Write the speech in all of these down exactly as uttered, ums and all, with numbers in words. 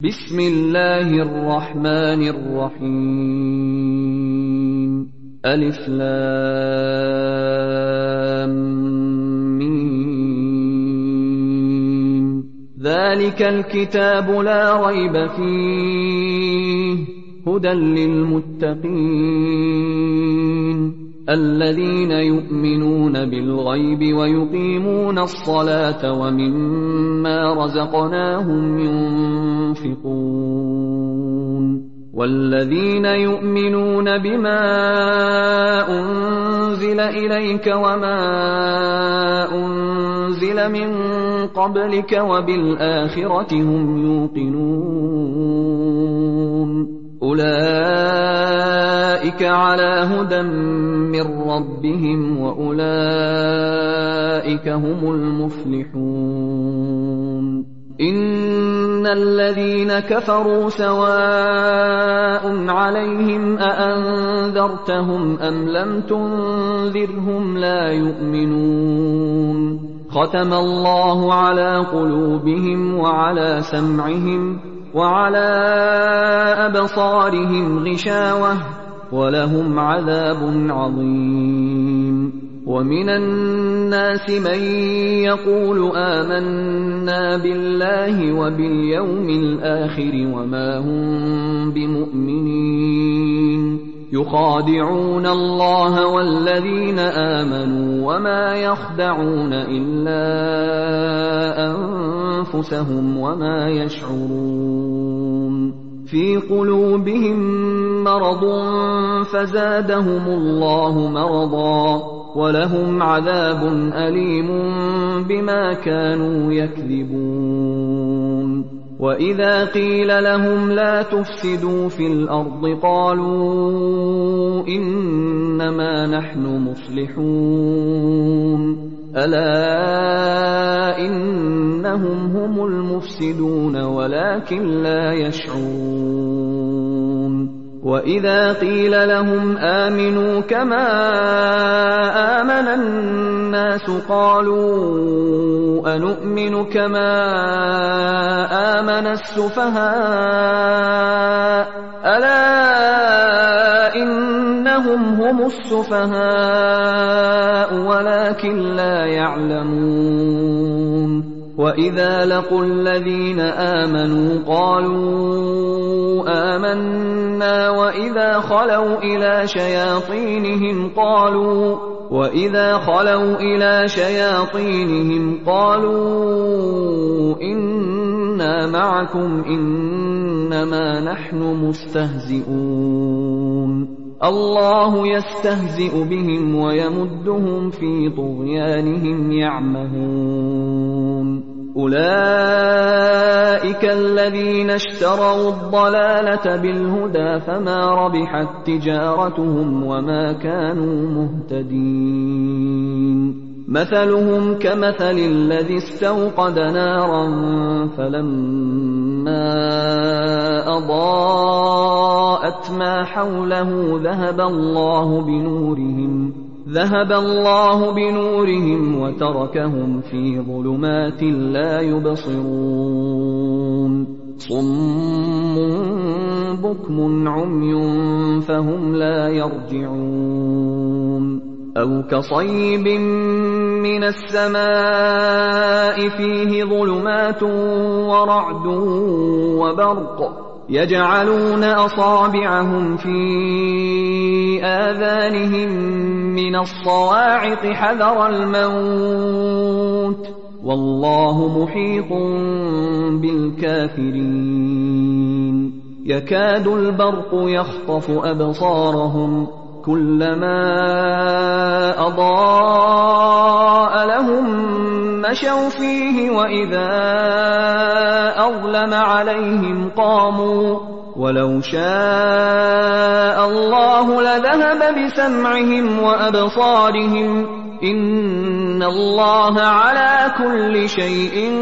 بسم الله الرحمن الرحيم ألف لام ميم ذلك الكتاب لا ريب فيه هدى للمتقين الذين يؤمنون بالغيب ويقيمون الصلاة ومما رزقناهم ينفقون والذين يؤمنون بما أنزل إليك وما أنزل من قبلك وبالآخرة هم يوقنون أولئك على هدى من ربهم وأولئك هم المفلحون إن الذين كفروا سواء عليهم أأنذرتهم أم لم تنذرهم لا يؤمنون ختم الله على قلوبهم وعلى سمعهم وعلى أبصارهم غشاوة ولهم عذاب عظيم ومن الناس من يقول آمنا بالله وباليوم الآخر وما هم بمؤمنين يخادعون الله والذين آمنوا وما يخدعون إلا أنفسهم وما يشعرون في قلوبهم مرض فزادهم الله مرضا ولهم عذاب أليم بما كانوا يكذبون وإذا قيل لهم لا تفسدوا في الأرض قالوا إنما نحن مصلحون ألا إنهم هم المفسدون ولكن لا يشعرون وإذا قيل لهم آمنوا كما آمن الناس قالوا أنؤمن كما آمن السفهاء ألا إنهم هم السفهاء ولكن لا يعلمون وإذا لقوا الذين آمنوا قالوا آمنا وإذا خلوا إلى شياطينهم قالوا وإذا خلوا إلى شياطينهم قالوا إنا معكم إنما نحن مستهزئون الله يستهزئ بهم ويمدهم في طغيانهم يعمهون أولئك الذين اشتروا الضلالة بالهدى فما ربحت تجارتهم وما كانوا مهتدين مثلهم كمثل الذي استوقد نارا فلما أضاءت ما حوله ذهب الله بنورهم ذهب الله بنورهم وتركهم في ظلمات لا يبصرون صم بكم عمي فهم لا يرجعون أو كصيب من السماء فيه ظلمات ورعد وبرق يجعلون أصابعهم في آذانهم من الصواعق حذر الموت والله محيط بالكافرين يكاد البرق يخطف أبصارهم كلما أضاء لهم مشوا فيه وإذا أظلم عليهم قاموا ولو شاء الله لذهب بسمعهم وأبصارهم إن الله على كل شيء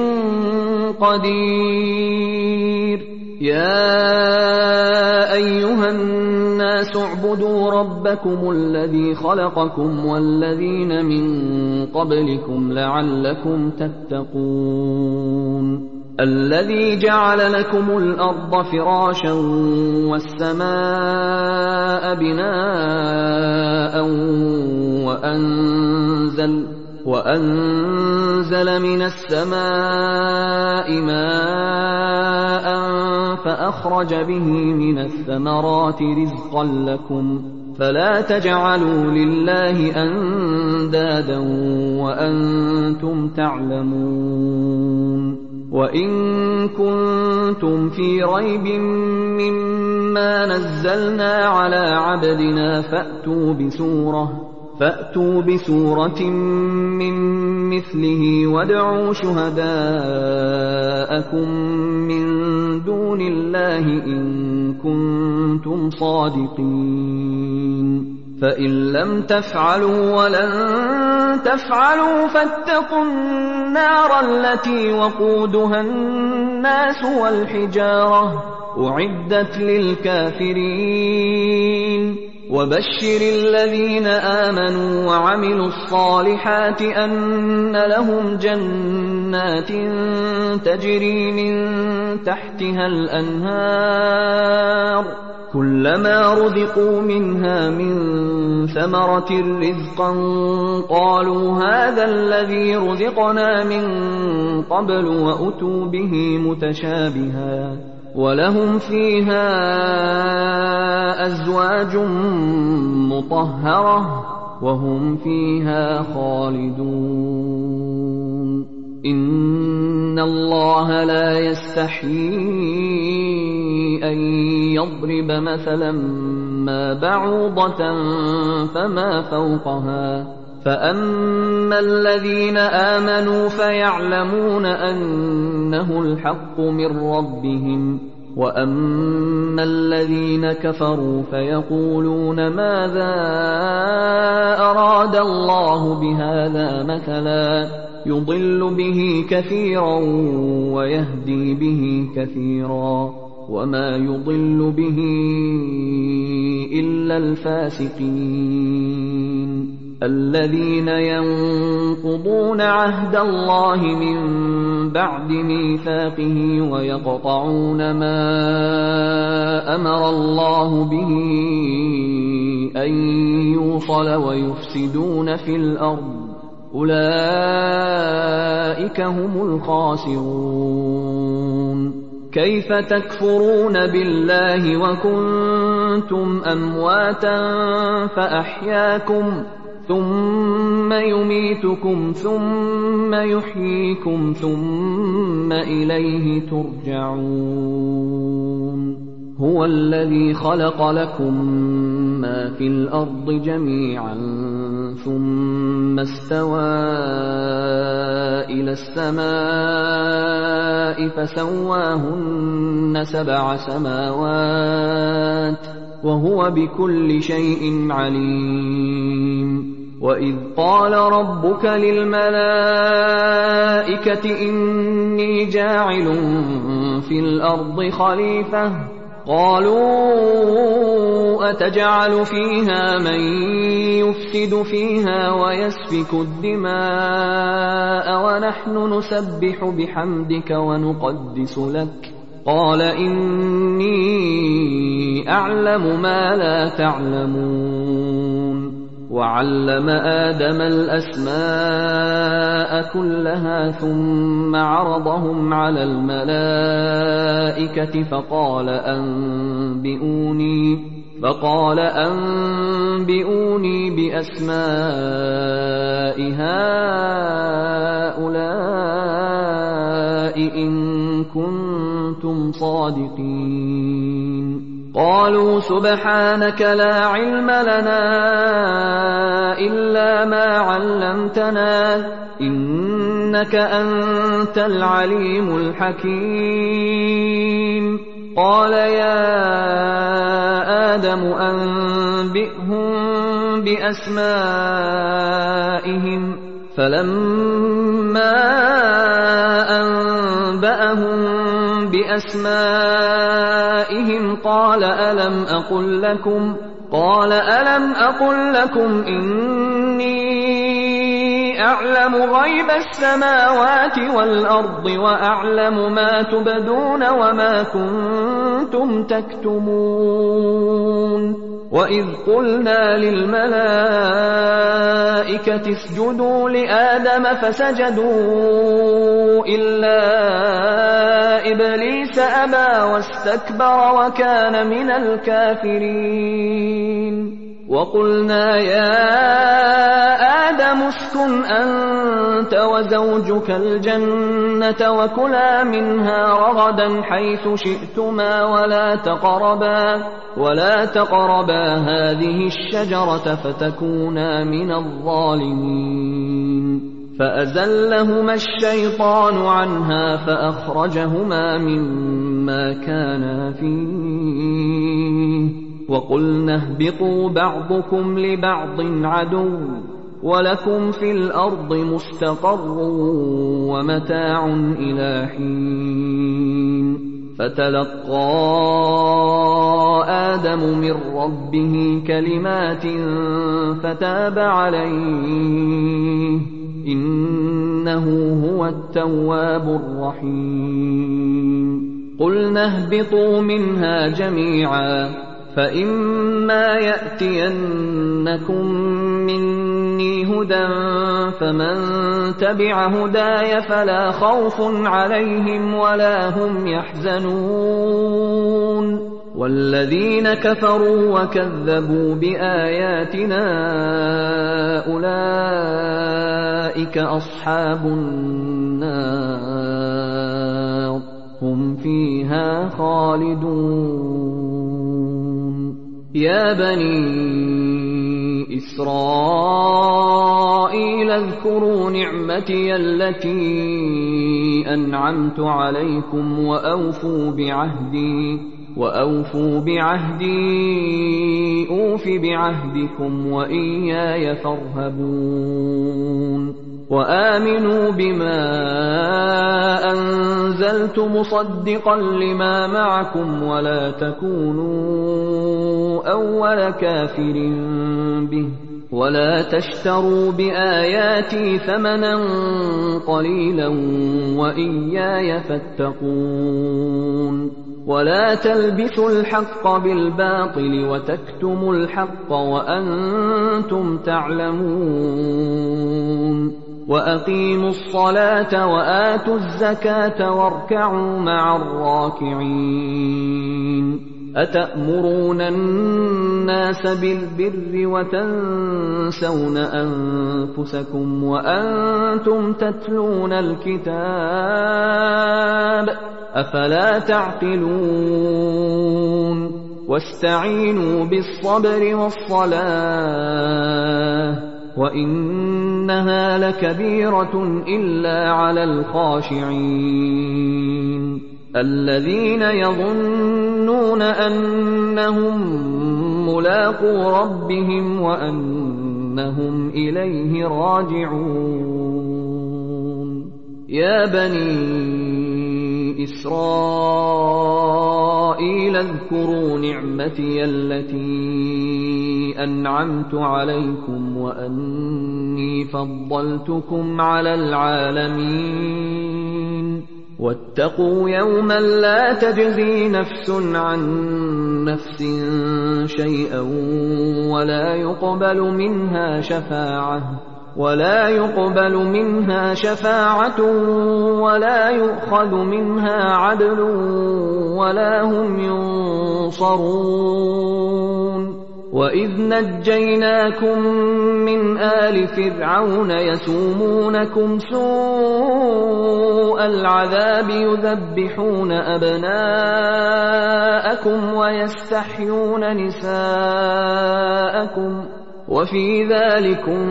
قدير يا أيها الناس اعبدوا ربكم الذي خلقكم والذين من قبلكم لعلكم تتقون الذي جعل لكم الأرض فراشا والسماء بناء وأنزل, وأنزل من السماء ماء فأخرج به من الثمرات رزقا لكم فلا تجعلوا لله أندادا وأنتم تعلمون. وإن كنتم في ريب مما نزلنا على عبدنا فأتوا بسورة, فأتوا بسورة من مثله وادعوا شهداءكم من دون الله إن كنتم صادقين. فإن لم تفعلوا ولن تفعلوا فاتقوا النار التي وقودها الناس والحجارة أعدت للكافرين. وبشر الذين آمنوا وعملوا الصالحات أن لهم جنات تجري من تحتها الأنهار كلما رزقوا منها من ثمرة رزقا قالوا هذا الذي رزقنا من قبل وأتوا به متشابها ولهم فيها أزواج مطهرة وهم فيها خالدون. إن الله لا يستحيي أن يضرب مثلا ما بعوضة فما فوقها فأما الذين آمنوا فيعلمون أنه الحق من ربهم وأما الذين كفروا فيقولون ماذا أراد الله بهذا مثلا يضل به كثيرا ويهدي به كثيرا وما يضل به إلا الفاسقين الذين ينقضون عهد الله من بعد ميثاقه ويقطعون ما أمر الله به أن يوصل ويفسدون في الأرض أولئك هم الخاسرون. كيف تكفرون بالله وكنتم أمواتا فأحياكم ثم يميتكم ثم يحييكم ثم إليه ترجعون. هو الذي خلق لكم ما في الأرض جميعا ثم استوى إلى السماء فسواهن سبع سماوات وهو بكل شيء عليم. وإذ قال ربك للملائكة إني جاعل في الأرض خليفة قالوا أتجعل فيها من يفسد فيها ويسفك الدماء ونحن نسبح بحمدك ونقدس لك قال إني أعلم ما لا تعلمون. وعلم آدم الأسماء كلها ثم عرضهم على الملائكة فقال أنبئوني فقال أنبئوني بأسماء هؤلاء إن كنتم صادقين. قالوا سبحانك لا علم لنا إلا ما علمتنا إنك أنت العليم الحكيم. قال يا آدم أنبئهم بأسمائهم فلما أنبأهم بأسمائهم قال ألم أقل لكم قال ألم أقل لكم إني أعلم غيب السماوات والأرض وأعلم ما تبدون وما كنتم تكتمون وإذ قلنا للملائكة اسجدوا لآدم فسجدوا إلا إبليس أبى واستكبر وكان من الكافرين وقلنا يا آدم اسكن أنت وزوجك الجنة وكلا منها رغدا حيث شئتما ولا تقربا ولا تقربا هذه الشجرة فتكونا من الظالمين فأزلهما الشيطان عنها فأخرجهما مما كانا فيه وقلنا اهبطوا بعضكم لبعض عدو ولكم في الأرض مستقر ومتاع إلى حين فتلقى آدم من ربه كلمات فتاب عليه إنه هو التواب الرحيم قلنا اهبطوا منها جميعا فإما يأتينكم مني هدى فمن تبع هداي فلا خوف عليهم ولا هم يحزنون والذين كفروا وكذبوا بآياتنا أولئك أصحاب النار هم فيها خالدون يا بني إسرائيل اذكروا نعمتي التي أنعمت عليكم وأوفوا بعهدي وأوفوا بعهدي أوف بعهدكم وإياي فارهبون وآمنوا بما أنزلت مصدقا لما معكم ولا تكونوا أول كافر به ولا تشتروا بآياتي ثمنا قليلا وإياي فاتقون ولا تلبسوا الحق بالباطل وتكتموا الحق وأنتم تعلمون وأقيموا الصلاة وآتوا الزكاة واركعوا مع الراكعين أتأمرون الناس بالبر وتنسون أنفسكم وأنتم تتلون الكتاب أفلا تعقلون واستعينوا بالصبر والصلاة وإنها لكبيرة إلا على الخاشعين الذين يظنون أنهم ملاقو ربهم وأنهم إليه راجعون يا بني إسرائيل اذكروا نعمتي التي أنعمت عليكم وأني فضلتكم على العالمين واتقوا يوما لا تجزي نفس عن نفس شيئا ولا يقبل منها شفاعة ولا يقبل منها شفاعة ولا يؤخذ منها عدل ولا هم ينصرون وإذ نجيناكم من آل فرعون يسومونكم سوء العذاب يذبحون أبناءكم ويستحيون نساءكم وفي ذلكم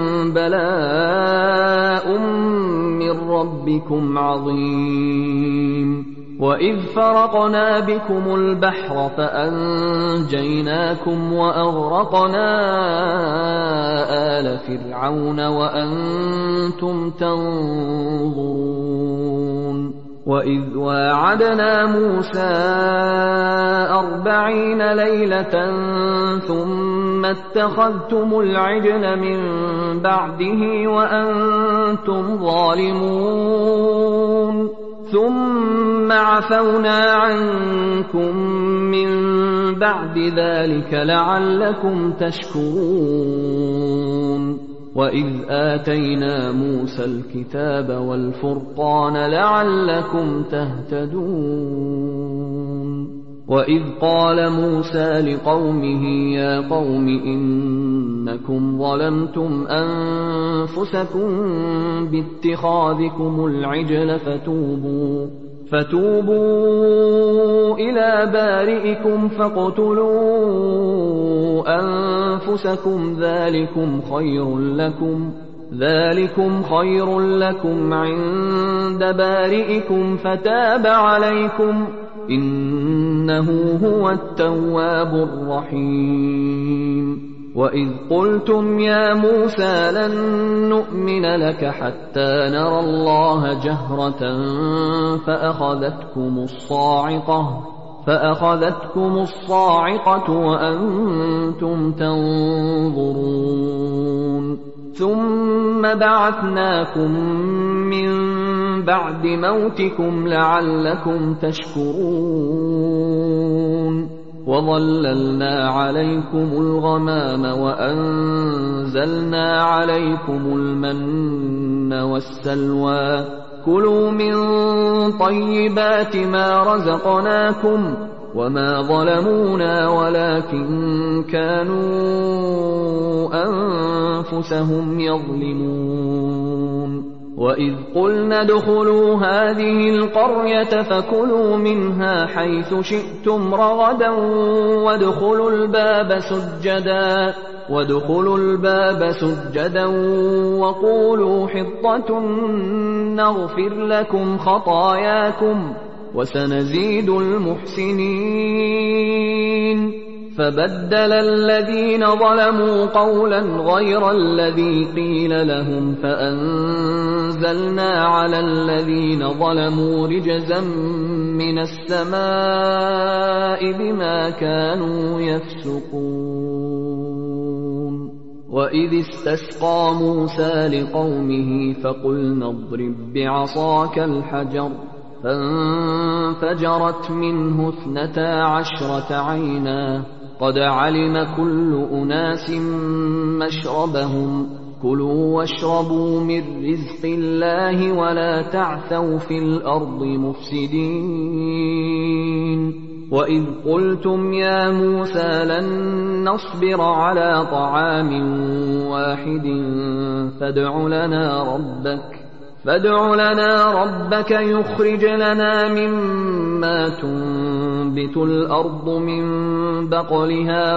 بلاء من ربكم عظيم وإذ فرقنا بكم البحر فأنجيناكم وأغرقنا آل فرعون وأنتم تنظرون وإذ واعدنا موسى أربعين ليلة ثم ثم اتخذتم العجل من بعده وأنتم ظالمون ثم عفونا عنكم من بعد ذلك لعلكم تشكرون وإذ آتينا موسى الكتاب والفرقان لعلكم تهتدون وإذ قال موسى لقومه يا قوم إنكم ظلمتم أنفسكم باتخاذكم العجل فتوبوا فتوبوا إلى بارئكم فاقتلوا أنفسكم ذلكم خير لكم ذلكم خير لكم عند بارئكم فتاب عليكم إنه هو التواب الرحيم وإذ قلتم يا موسى لن نؤمن لك حتى نرى الله جهرة فأخذتكم الصاعقة فأخذتكم الصاعقة وأنتم تنظرون ثم بعثناكم من بعد موتكم لعلكم تشكرون وظللنا عليكم الغمام وأنزلنا عليكم المن والسلوى كلوا من طيبات ما رزقناكم وما ظلمونا ولكن كانوا أنفسهم يظلمون وإذ قلنا ادخلوا هذه القرية فكلوا منها حيث شئتم رغدا وادخلوا الباب سجدا وادخلوا الباب سجدا وقولوا حطة نغفر لكم خطاياكم وسنزيد المحسنين فبدل الذين ظلموا قولا غير الذي قيل لهم فأنزلنا على الذين ظلموا رجزا من السماء بما كانوا يفسقون وإذ استسقى موسى لقومه فقلنا اضرب بعصاك الحجر فانفجرت منه اثنتا عشرة عينا قد علم كل أناس مشربهم كلوا واشربوا من رزق الله ولا تعثوا في الأرض مفسدين وإذ قلتم يا موسى لن نصبر على طعام واحد فادع لنا ربك فادع لنا ربك يخرج لنا مما تنبت الأرض من بقلها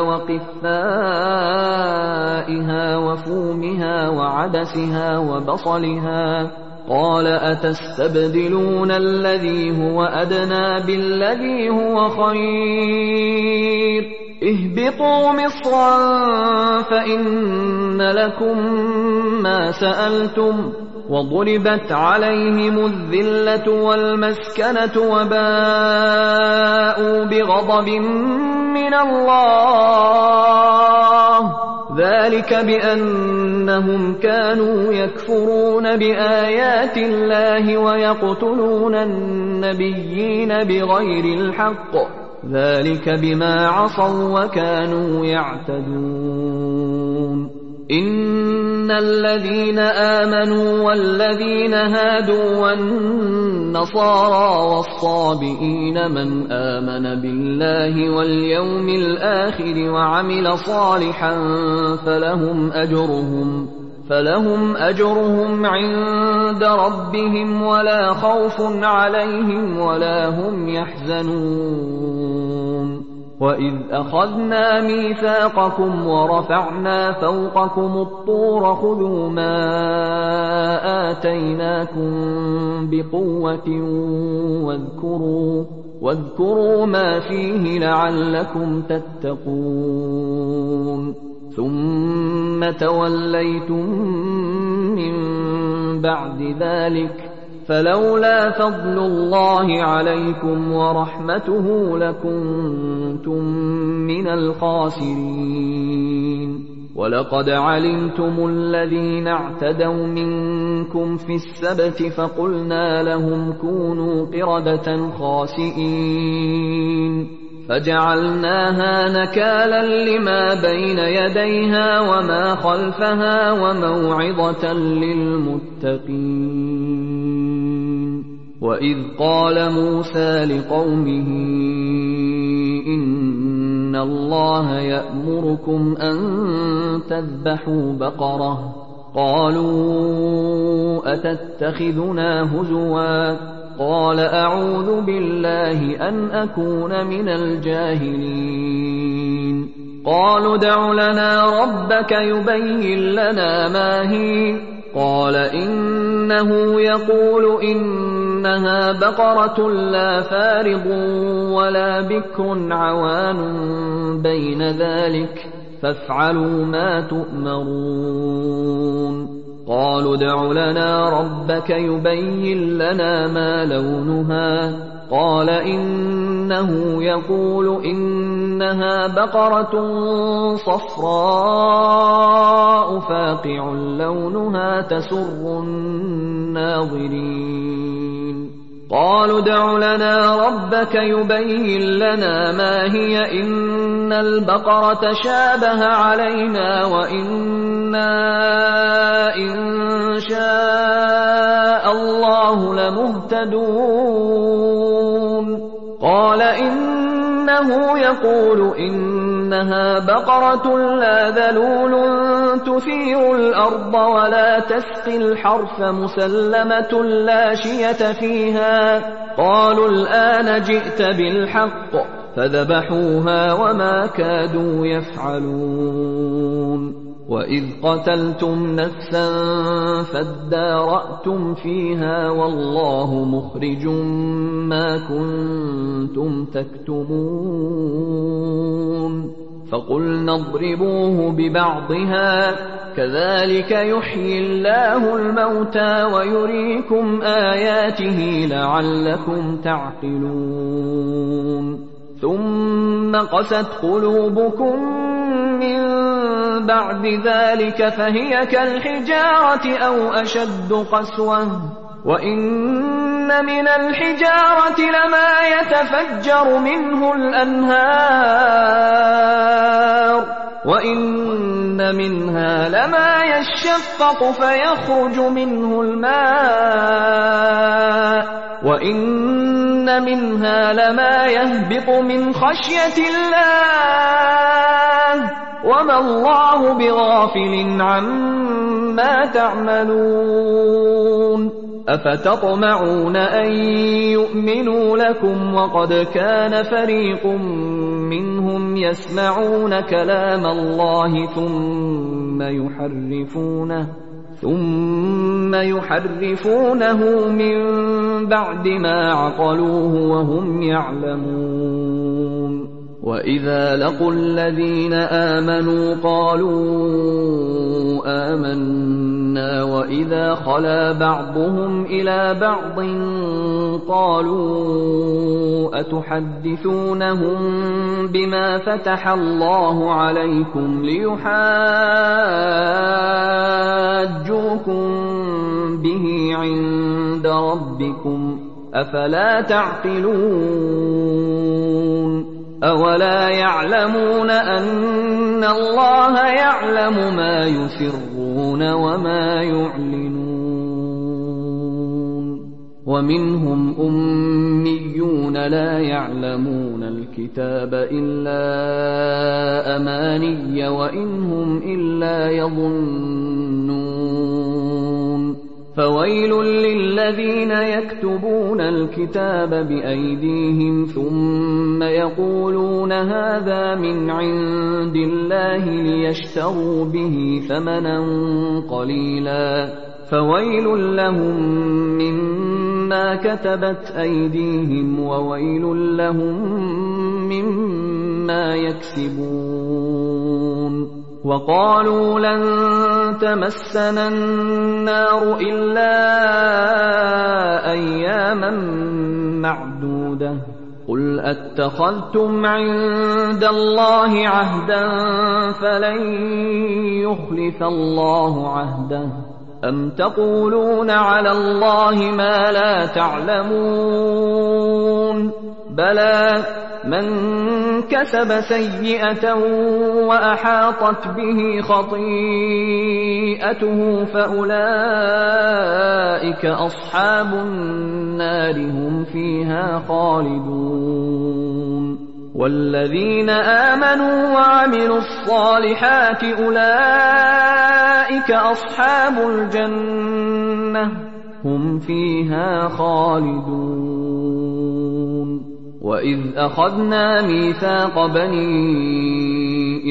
وقثائها وفومها وعدسها وبصلها قال أتستبدلون الذي هو أدنى بالذي هو خير اهبطوا مصرا فإن لكم ما سألتم وضربت عليهم الذلة والمسكنة وباءوا بغضب من الله ذلك بأنهم كانوا يكفرون بآيات الله ويقتلون النبيين بغير الحق ذلك بما عصوا وكانوا يعتدون إن الذين آمنوا والذين هادوا والنصارى والصابئين من آمن بالله واليوم الآخر وعمل صالحا فلهم أجرهم فلهم أجرهم عند ربهم ولا خوف عليهم ولا هم يحزنون وإذ أخذنا ميثاقكم ورفعنا فوقكم الطور خذوا ما آتيناكم بقوة واذكروا واذكروا ما فيه لعلكم تتقون ثم توليتم من بعد ذلك فلولا فضل الله عليكم ورحمته لكنتم من الخاسرين. ولقد علمتم الذين اعتدوا منكم في السبت فقلنا لهم كونوا قردة خاسئين فجعلناها نكالا لما بين يديها وما خلفها وموعظة للمتقين. وإذ قال موسى لقومه إن الله يأمركم أن تذبحوا بقرة قالوا أتتخذنا هزوا قال أعوذ بالله أن أكون من الجاهلين. قالوا ادع لنا ربك يبين لنا ما هي قال إنه يقول إنها بقرة لا فارض ولا بكر عوان بين ذلك فافعلوا ما تؤمرون. قالوا ادع لنا ربك يبين لنا ما لونها قال إنه يقول إنها بقرة صفراء فاقع لونها تسر الناظرين. قالوا ادع لنا ربك يبين لنا ما هي إن البقرة شابه علينا وإنا إن شاء الله لمهتدون. قال إنه يقول إنها بقرة لا ذلول تثير الأرض ولا تسقي الحرث مسلمة لا شية فيها. قالوا الآن جئت بالحق فذبحوها وما كادوا يفعلون. وإذ قتلتم نفسا فادارأتم فيها والله مخرج ما كنتم تكتمون. فقلنا اضربوه ببعضها كذلك يحيي الله الموتى ويريكم آياته لعلكم تعقلون. ثم قست قلوبكم من بعد ذلك فهي كالحجارة أو أشد قسوة وإن من الحجارة لما يتفجر منه الأنهار وإن منها لما يشقق فيخرج منه الماء وإن منها لما يهبط من خشية الله وما الله بغافل عما تعملون. أفتطمعون أن يؤمنوا لكم وقد كان فريق منهم يسمعون كلام الله ثم يحرفونه ثم يحرفونه من بعد ما عقلوه وهم يعلمون. وإذا لقوا الذين آمنوا قالوا آمنا وإذا خلا بعضهم إلى بعض قالوا أتحدثونهم بما فتح الله عليكم ليحاجوكم به عند ربكم أفلا تعقلون. أولا يعلمون أن الله يعلم ما يسرون وما يعلنون. ومنهم أميون لا يعلمون الكتاب إلا أماني وإنهم إلا يظنون. فويل للذين يكتبون الكتاب بأيديهم ثم يقولون هذا من عند الله ليشتروا به ثمنا قليلا فويل لهم مما كتبت أيديهم وويل لهم مما يكسبون. وقالوا لن تمسنا النار إلا أياما معدودة قل أتخذتم عند الله عهدا فلن يخلف الله عهده أم تقولون على الله ما لا تعلمون بلى من كسب سيئة وأحاطت به خطيئته فأولئك أصحاب النار هم فيها خالدون والذين آمنوا وعملوا الصالحات أولئك أصحاب الجنة هم فيها خالدون وإذ أخذنا ميثاق بني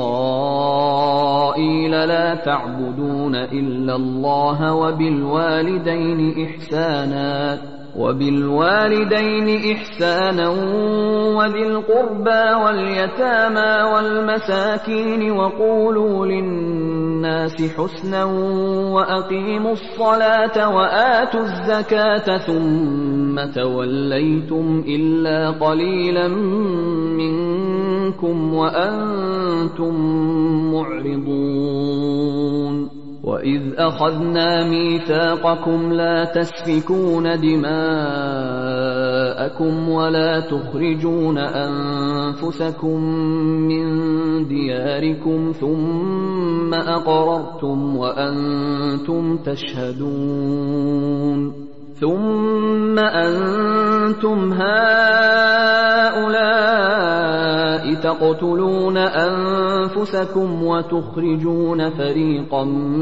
إسرائيل لا تعبدون إلا الله وبالوالدين إحسانا وبالوالدين إحسانا وذي القربى واليتامى والمساكين وقولوا للناس حسنا وأقيموا الصلاة وآتوا الزكاة ثم توليتم إلا قليلا منكم وأنتم معرضون وإذ أخذنا ميثاقكم لا تسفكون دماءكم ولا تخرجون أنفسكم من دياركم ثم أقررتم وأنتم تشهدون ثم أنتم هؤلاء تقتلون أنفسكم وتخرجون فريقا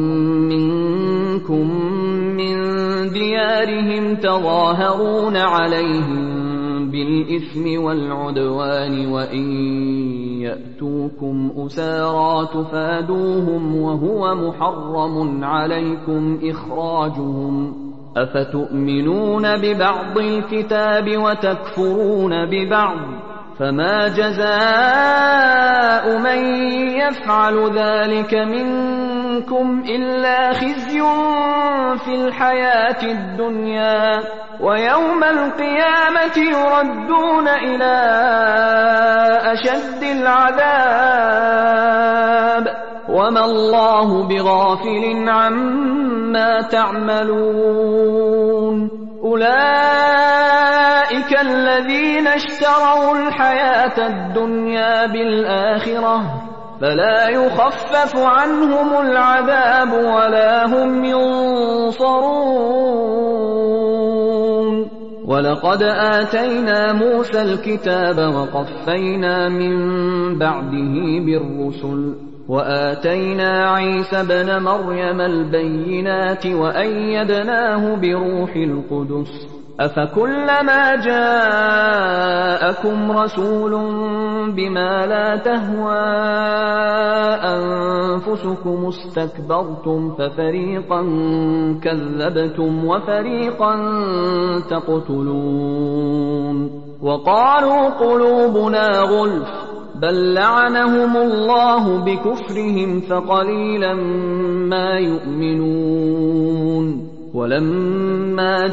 منكم من ديارهم تظاهرون عليهم بالإثم والعدوان وإن يأتوكم أسارى تفادوهم وهو محرم عليكم إخراجهم أفتؤمنون ببعض الكتاب وتكفرون ببعض فما جزاء من يفعل ذلك منكم إلا خزي في الحياة الدنيا ويوم القيامة يردون إلى أشد العذاب وما الله بغافل عما تعملون أولئك الذين اشتروا الحياة الدنيا بالآخرة فلا يخفف عنهم العذاب ولا هم ينصرون ولقد آتينا موسى الكتاب وقفينا من بعده بالرسل وآتينا عيسى ابن مريم البينات وأيدناه بروح القدس أفكلما جاءكم رسول بما لا تهوى أنفسكم استكبرتم ففريقا كذبتم وفريقا تقتلون وقالوا قلوبنا غلف بل لعنهم الله بكفرهم فقليلا ما يؤمنون ولما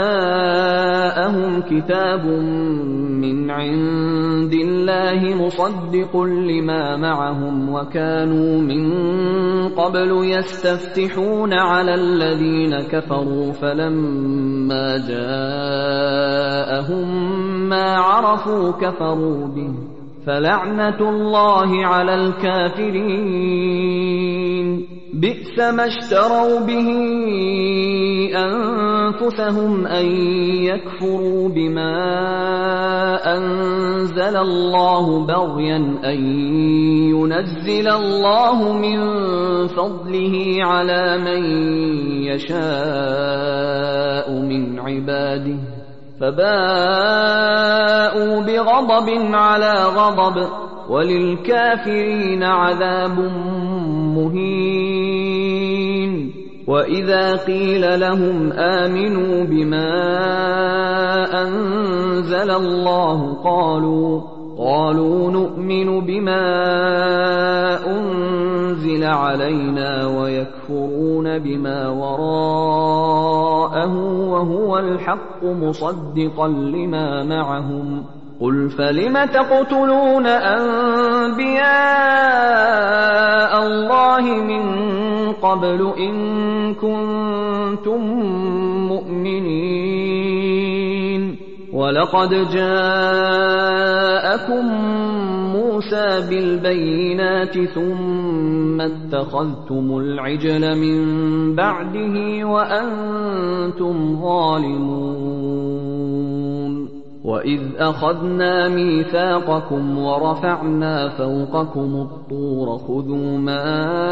جاءهم كتاب من عند الله مصدق لما معهم وكانوا من قبل يستفتحون على الذين كفروا فلما جاءهم ما عرفوا كفروا به فلعنة الله على الكافرين بئس ما اشتروا به أنفسهم أن يكفروا بما أنزل الله بغيا أن ينزل الله من فضله على من يشاء من عباده فباءوا بغضب على غضب وللكافرين عذاب مهين وإذا قيل لهم آمنوا بما أنزل الله قالوا قالوا نؤمن بما أنزل أنزل علينا ويكفرون بما وراءه وهو الحق مصدقا لما معهم قل فلم تقتلون أنبياء الله من قبل إن كنتم مؤمنين ولقد جاءكم موسى بالبينات ثم اتخذتم العجل من بعده وأنتم ظالمون وإذ أخذنا ميثاقكم ورفعنا فوقكم الطور خذوا ما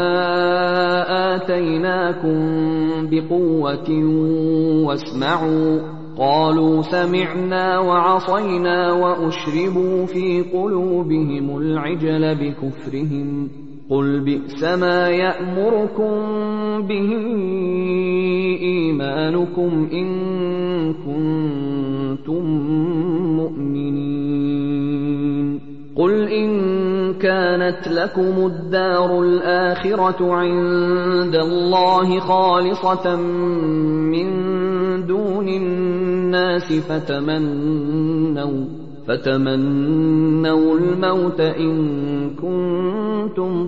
آتيناكم بقوة واسمعوا قالوا سمعنا وعصينا وأشربوا في قلوبهم العجل بكفرهم قل بئس ما يأمركم به إيمانكم إن كنتم مؤمنين قل إن كانت لكم الدار الآخرة عند الله خالصة من دون الناس فتمنوا فتمنوا الموت إن كنتم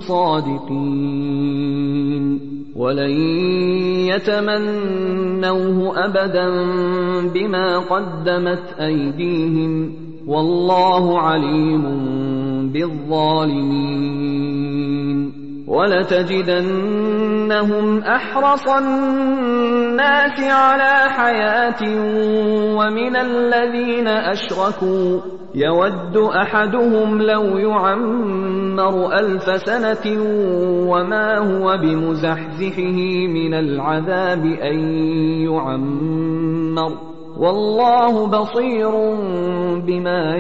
صادقين ولن يتمنوه أبدا بما قدمت أيديهم والله عليم بالظالمين ولتجدنهم أحرص الناس على حياة ومن الذين أشركوا يود أحدهم لو يعمر ألف سنة وما هو بمزحزحه من العذاب أن يعمر والله بصير بما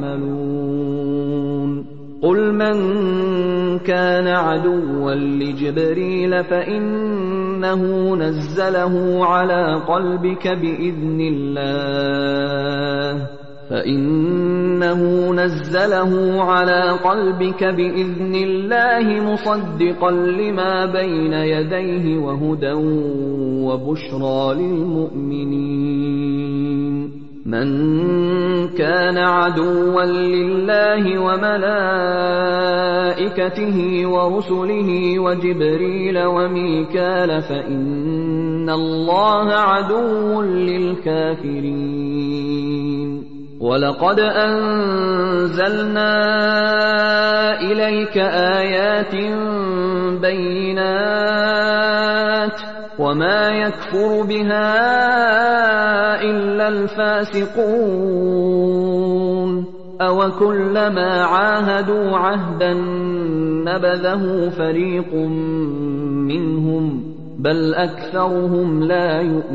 يعملون قل من كان عدوا لجبريل فإنه نزله على قلبك بإذن الله فإنه نزله على قلبك بإذن الله مصدقا لما بين يديه وهدى وبشرى للمؤمنين من كان عدوا لله وملائكته ورسله وجبريل وميكال فإن الله عدو للكافرين ولقد أنزلنا إليك آيات بينات وما يكفر بها إلا الفاسقون أوكلما عاهدوا عهدا نبذه فريق منهم بل أكثرهم لا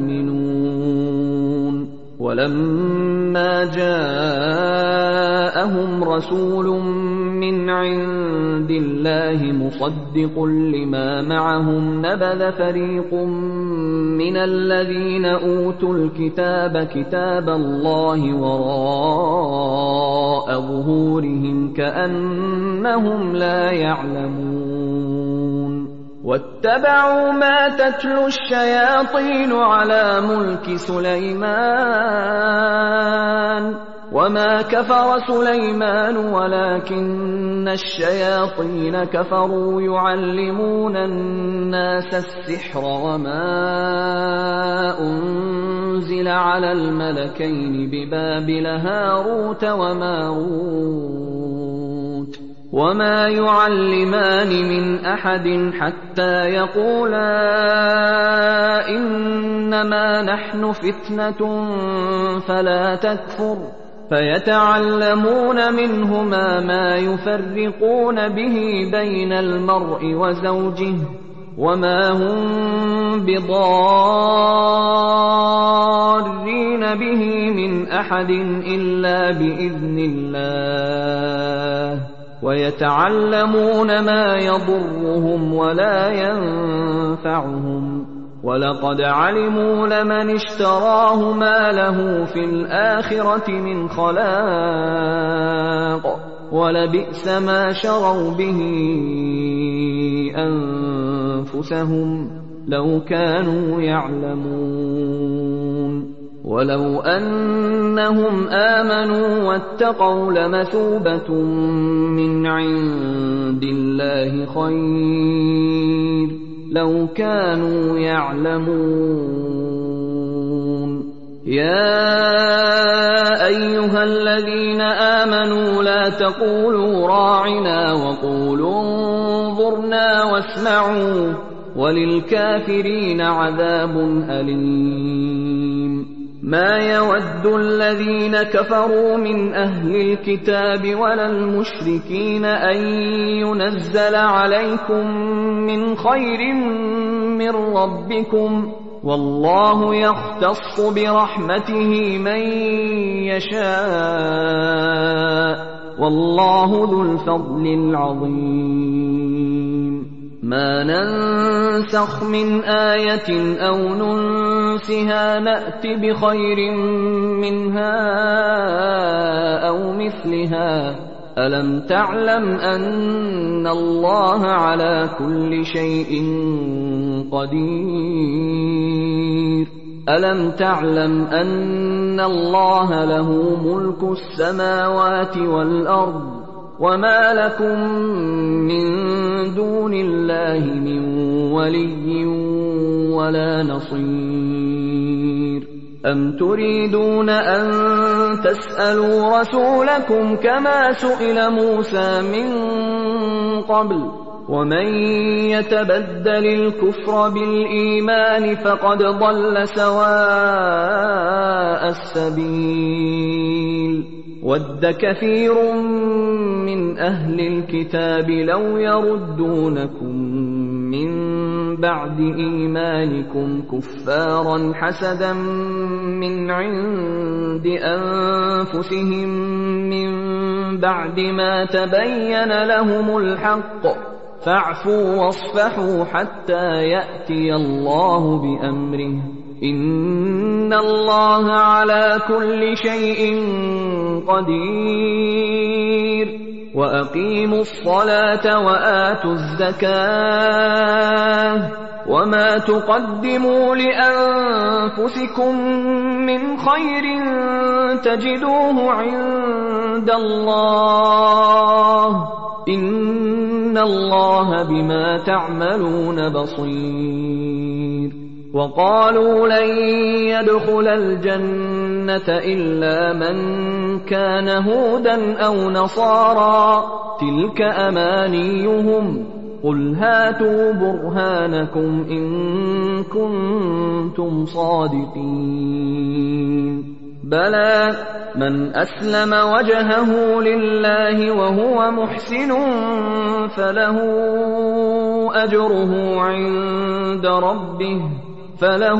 يؤمنون ولما جاءهم رسول من عند الله مصدق لما معهم نبذ فريق من الذين أوتوا الكتاب كتاب الله وراء ظهورهم كأنهم لا يعلمون واتبعوا ما تتلو الشياطين على ملك سليمان وما كفر سليمان ولكن الشياطين كفروا يعلمون الناس السحر وما أنزل على الملكين ببابل هاروت وماروت وما يعلمان من أحد حتى يقولا إنما نحن فتنة فلا تكفر فيتعلمون منهما ما يفرقون به بين المرء وزوجه وما هم بضارين به من أحد إلا بإذن الله ويتعلمون ما يضرهم ولا ينفعهم ولقد علموا لمن اشتراه ما له في الآخرة من خلاق ولبئس ما شروا به أنفسهم لو كانوا يعلمون ولو أنهم آمنوا واتقوا لمثوبة من عند الله خير لو كانوا يعلمون يا أيها الذين آمنوا لا تقولوا راعنا وقولوا انظرنا واسمعوا وللكافرين عذاب أليم ما يود الذين كفروا من أهل الكتاب ولا المشركين أن ينزل عليكم من خير من ربكم والله يختص برحمته من يشاء والله ذو الفضل العظيم ما ننسخ من آية أو ننسها نأت بخير منها أو مثلها ألم تعلم أن الله على كل شيء قدير ألم تعلم أن الله له ملك السماوات والأرض وما لكم من دون الله من ولي ولا نصير أم تريدون أن تسألوا رسولكم كما سئل موسى من قبل ومن يتبدل الكفر بالإيمان فقد ضل سواء السبيل ود كثير من أهل الكتاب لو يردونكم من بعد إيمانكم كفارا حسدا من عند أنفسهم من بعد ما تبين لهم الحق فاعفوا واصفحوا حتى يأتي الله بأمره إن الله على كل شيء قدير وأقيموا الصلاة وآتوا الزكاة وما تقدموا لأنفسكم من خير تجدوه عند الله إن الله بما تعملون بصير وقالوا لن يدخل الجنة إلا من كان هودا أو نصارى تلك أمانيهم قل هاتوا برهانكم إن كنتم صادقين بلى من أسلم وجهه لله وهو محسن فله أجره عند ربه فله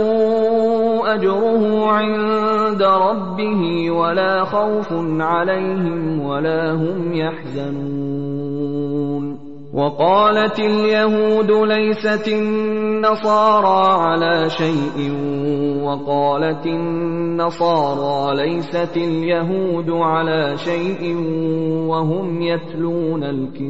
أجره عند ربه ولا خوف عليهم ولا هم يحزنون وقالت اليهود ليست النصارى على شيء وقالت النصارى ليست اليهود على شيء وهم يتلون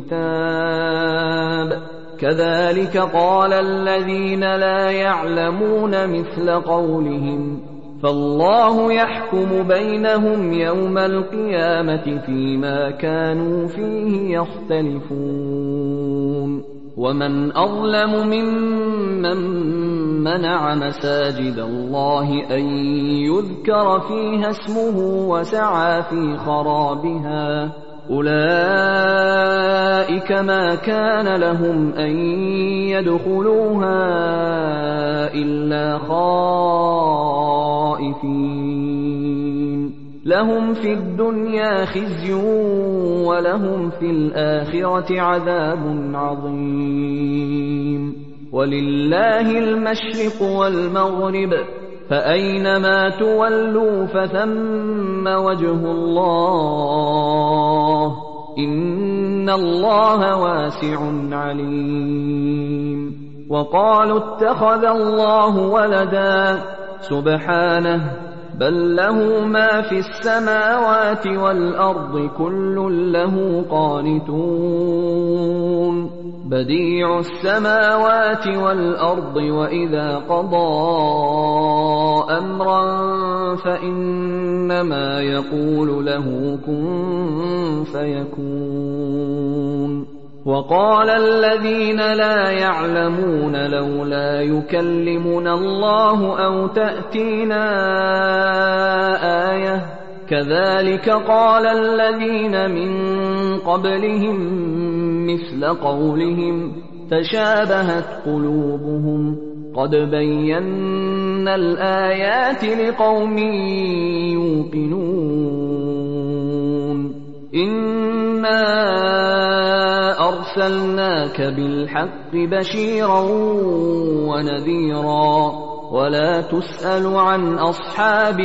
الكتاب كذلك قال الذين لا يعلمون مثل قولهم فالله يحكم بينهم يوم القيامة فيما كانوا فيه يختلفون ومن أظلم ممن منع مساجد الله أن يذكر فيها اسمه وسعى في خرابها أولئك ما كان لهم أن يدخلوها إلا خائفين لهم في الدنيا خزي ولهم في الآخرة عذاب عظيم ولله المشرق والمغرب فأينما تولوا فثم وجه الله إن الله واسع عليم وقالوا اتخذ الله ولدا سبحانه بل له ما في السماوات والأرض كل له قانتون بديع السماوات والأرض وإذا قضى أمرا فإنما يقول له كن فيكون وقال الذين لا يعلمون لولا يكلمنا الله أو تأتينا آية كذلك قال الذين من قبلهم مثل قولهم تشابهت قلوبهم قد بينا الآيات لقوم يوقنون إنا أرسلناك بالحق بشيرا ونذيرا ولا تسأل عن أصحاب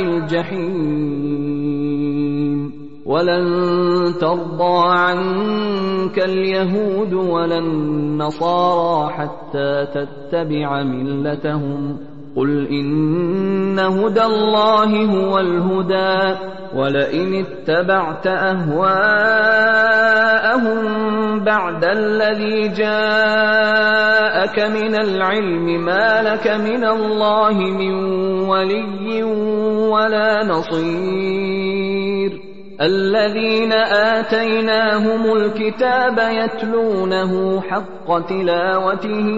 الجحيم ولن ترضى عنك اليهود ولا النصارى حتى تتبع ملتهم قل إن هدى الله هو الهدى ولئن اتبعت أهواءهم بعد الذي جاءك من العلم ما لك من الله من ولي ولا نصير الذين آتيناهم الكتاب يتلونه حق تلاوته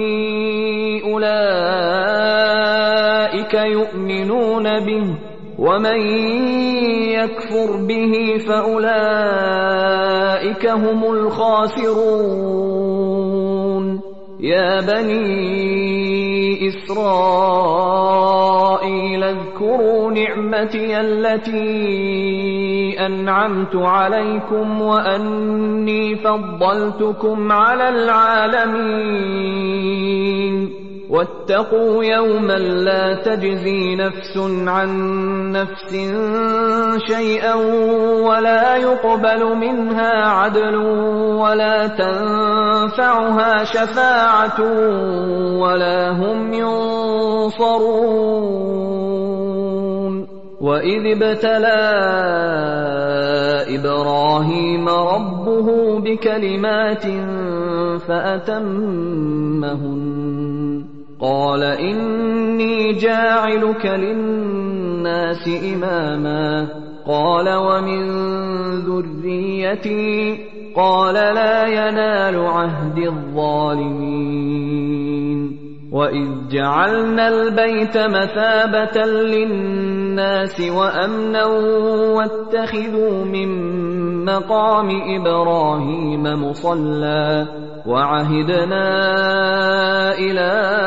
أولئك يؤمنون به ومن يكفر به فأولئك هم الخاسرون يا بني إسرائيل اذكروا نعمتي التي أنعمت عليكم وأني فضلتكم على العالمين واتقوا يوما لا تجزي نفس عن نفس شيئا ولا يقبل منها عدل ولا تنفعها شفاعة ولا هم ينصرون وإذ ابتلى إبراهيم ربه بكلمات فأتمهن قال إني جاعلك للناس إماما قال ومن ذريتي قال لا ينال عهد الظالمين وإذ جعلنا البيت مثابة للناس وأمنا واتخذوا من مقام إبراهيم مصلى وعهدنا إلى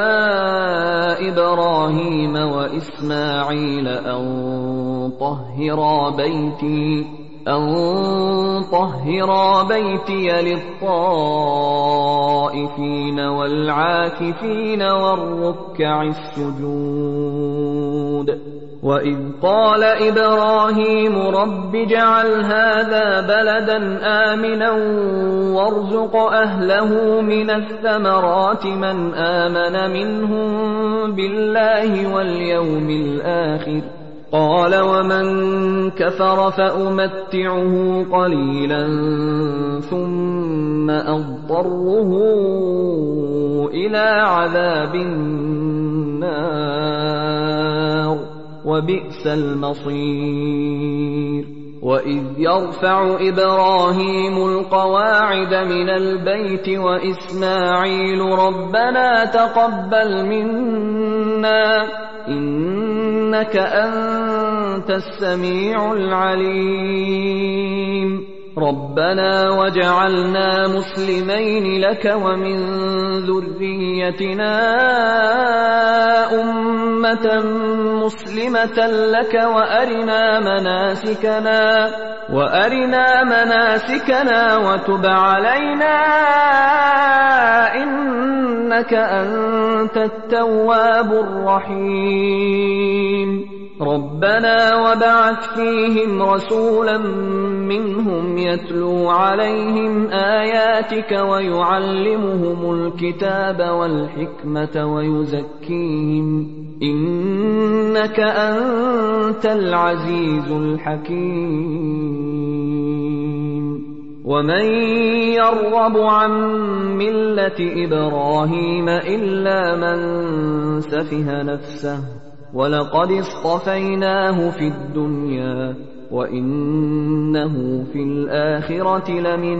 إبراهيم وإسماعيل أن طهرا بيتي أن طهرا بيتي للطائفين والعاكفين والركع السجود وإذ قال إبراهيم رب اجعل هذا بلدا آمنا وارزق أهله من الثمرات من آمن منهم بالله واليوم الآخر قال ومن كفر فأمتعه قليلا ثم أضطره إلى عذاب النار وبئس المصير وإذ يرفع إبراهيم القواعد من البيت وإسماعيل ربنا تقبل منا إنك أنت السميع العليم ربنا وجعلنا مسلمين لك ومن ذريتنا أمة مسلمة لك وأرنا مناسكنا وأرنا مناسكنا وتب علينا إنك أنت التواب الرحيم ربنا وبعث فيهم رسولا منهم يتلو عليهم آياتك ويعلمهم الكتاب والحكمة ويزكيهم إنك أنت العزيز الحكيم ومن يرغب عن ملة إبراهيم إلا من سفه نفسه ولقد اصطفيناه في الدنيا وإنه في الآخرة لمن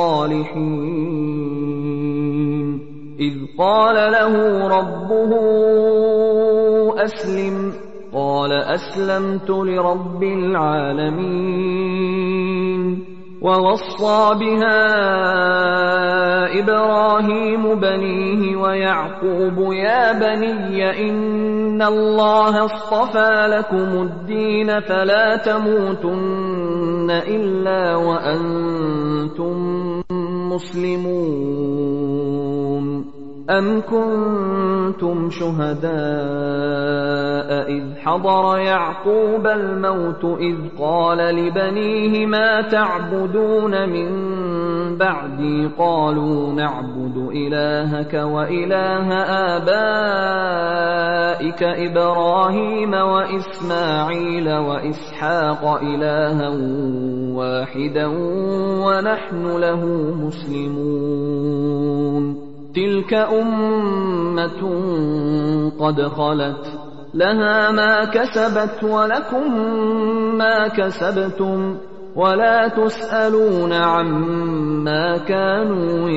الصالحين إذ قال له ربه أسلم قال أسلمت لرب العالمين ووصى بها إبراهيم بنيه ويعقوب يا بني إن الله اصطفى لكم الدين فلا تموتن إلا وأنتم مسلمون أم كنتم شهداء إذ حضر يعقوب الموت إذ قال لبنيه ما تعبدون من بعدي قالوا نعبد إلهك وإله آبائك إبراهيم وإسماعيل وإسحاق إلها واحدا ونحن له مسلمون تلك أمة قد خلت لها ما كسبت ولكم ما كسبتم ولا تسألون عما كانوا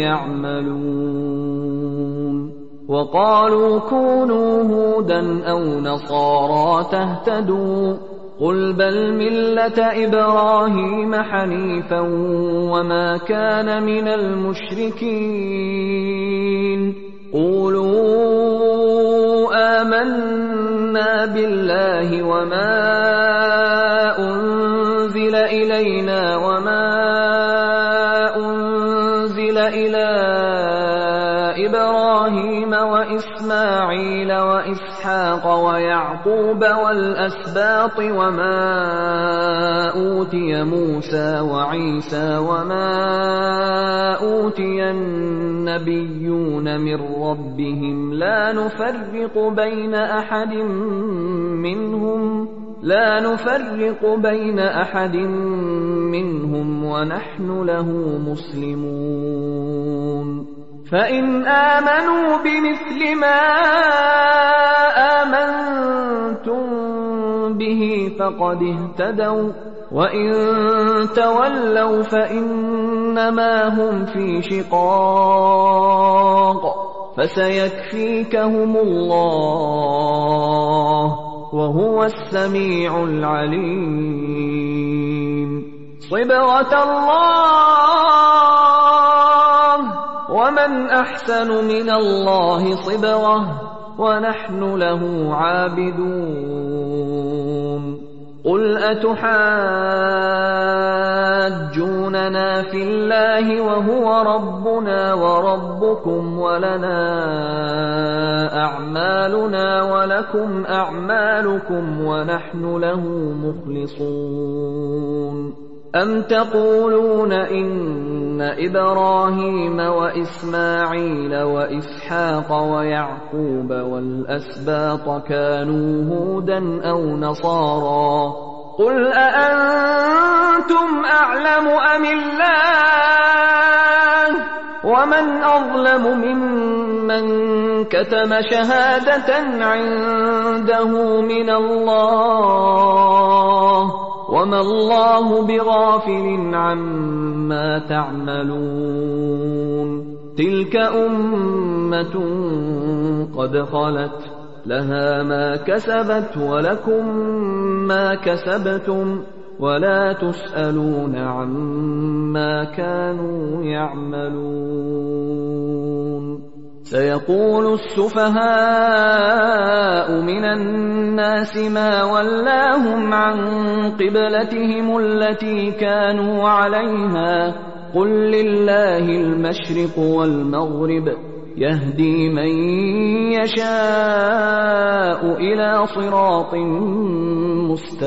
يعملون وقالوا كونوا هودا أو نصارى تهتدوا قل بل ملة إبراهيم حنيفا وما كان من المشركين قولوا آمنا بالله وما أنزل إلينا وما أنزل إلى إبراهيم وإسماعيل وإسحاق ويعقوب والأسباط وما أوتي موسى وعيسى وما أوتي النبيون من ربهم لا نفرق بين أحد منهم لا نفرق بين أحد منهم ونحن له مسلمون فإن آمنوا بمثل ما آمنتم به فقد اهتدوا وإن تولوا فإنما هم في شقاق فسيكفيكهم الله وهو السميع العليم صبغة الله ومن أحسن من الله صبغة ونحن له عابدون قل أتحاجوننا في الله وهو ربنا وربكم ولنا أعمالنا ولكم أعمالكم ونحن له مخلصون أم تقولون إن إبراهيم وإسماعيل وإسحاق ويعقوب والأسباط كانوا هودا أو نصارى قل أأنتم أعلم أم الله ومن أظلم ممن كتم شهادة عنده من الله وما الله بغافل عما تعملون تلك أمة قد خلت لها ما كسبت ولكم ما كسبتم ولا تسألون عما كانوا يعملون سيقول السفهاء من الناس ما ولاهم عن قبلتهم التي كانوا عليها قل لله المشرق والمغرب يهدي من يشاء إلى صراط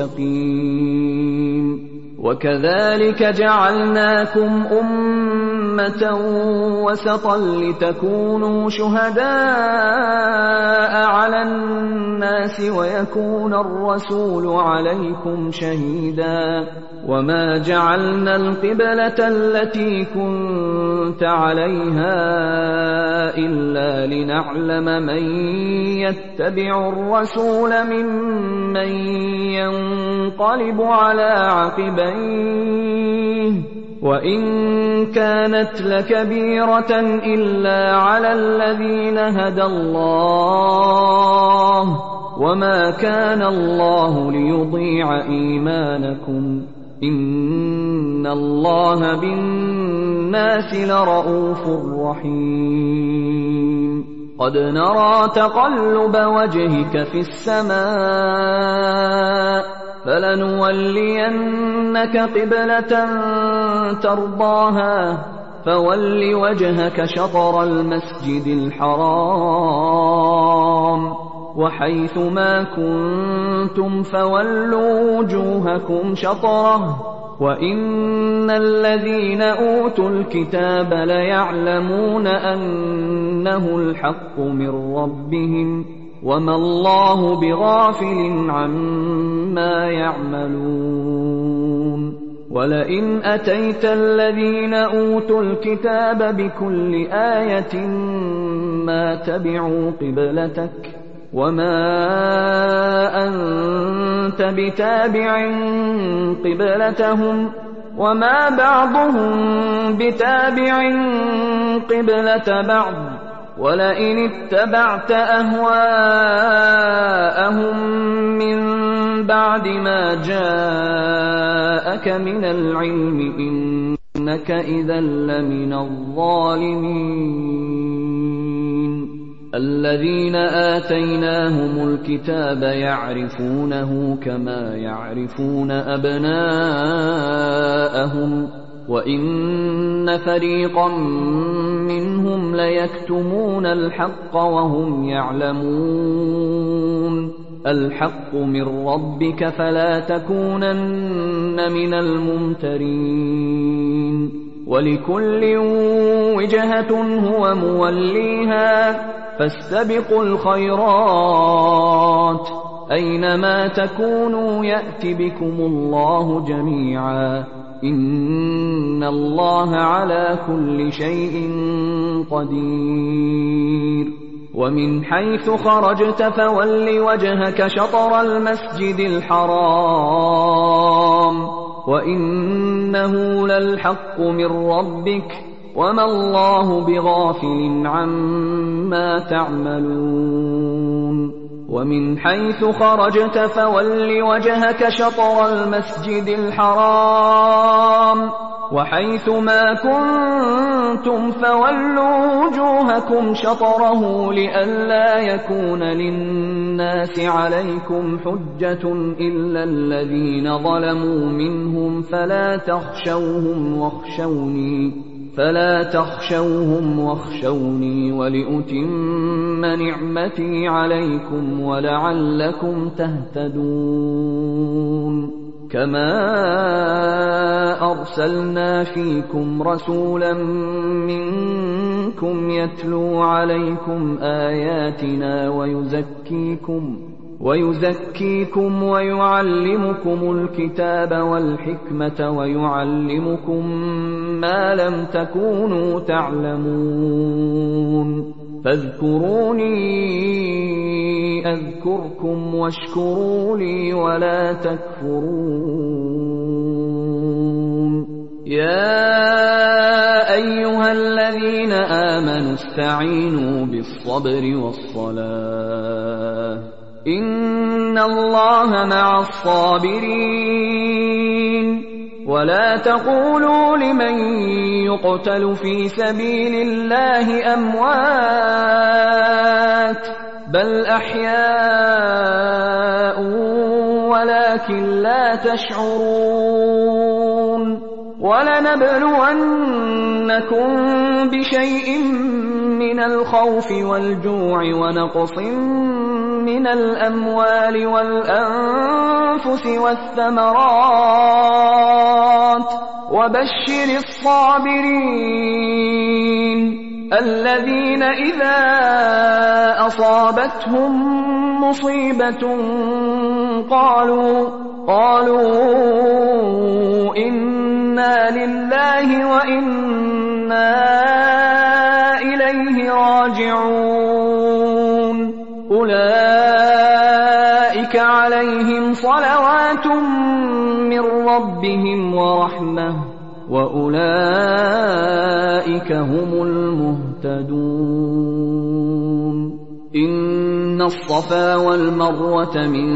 مستقيم وكذلك جعلناكم أمة أمة وسطا لتكونوا شهداء على الناس ويكون الرسول عليكم شهيدا وما جعلنا القبلة التي كنت عليها إلا لنعلم من يتبع الرسول ممن ينقلب على عقبيه وإن كانت لكبيرة إلا على الذين هدى الله وما كان الله ليضيع إيمانكم إن الله بالناس لرءوف رحيم قد نرى تقلب وجهك في السماء فلنولينك قبلة ترضاها فول وجهك شطر المسجد الحرام وحيث ما كنتم فولوا وجوهكم شطره وإن الذين أوتوا الكتاب ليعلمون أنه الحق من ربهم وما الله بغافل عما يعملون ولئن أتيت الذين أوتوا الكتاب بكل آية ما تبعوا قبلتك وما أنت بتابع قبلتهم وما بعضهم بتابع قبلة بعض ولئن اتبعت أهواءهم من بعد ما جاءك من العلم إنك إذا لمن الظالمين الذين آتيناهم الكتاب يعرفونه كما يعرفون أبناءهم وإن فريقا منهم ليكتمون الحق وهم يعلمون الحق من ربك فلا تكونن من الممترين ولكل وجهة هو موليها فاستبقوا الخيرات أينما تكونوا يأت بكم الله جميعا إن الله على كل شيء قدير ومن حيث خرجت فول وجهك شطر المسجد الحرام وإنه للحق من ربك وما الله بغافل عما تعملون ومن حيث خرجت فول وجهك شطر المسجد الحرام وحيث ما كنتم فولوا وجوهكم شطره لئلا يكون للناس عليكم حجة إلا الذين ظلموا منهم فلا تخشوهم واخشوني فلا تخشوهم واخشوني ولأتم نعمتي عليكم ولعلكم تهتدون كما أرسلنا فيكم رسولا منكم يتلو عليكم آياتنا ويزكيكم ويزكيكم ويعلمكم الكتاب والحكمة ويعلمكم ما لم تكونوا تعلمون فاذكروني أذكركم واشكروا لي ولا تكفرون يا أيها الذين آمنوا استعينوا بالصبر والصلاة إن الله مع الصابرين ولا تقولوا لمن يقتل في سبيل الله أموات بل أحياء ولكن لا تشعرون ولنبلونكم بشيء من الخوف والجوع ونقص من الأموال والأنفس والثمرات وبشر الصابرين الذين إذا أصابتهم مصيبة قالوا قالوا إنا لله وإنا إليه راجعون أولئك عليهم صلوات من ربهم ورحمة وأولئك هم المهتدون إن الصفا والمروة من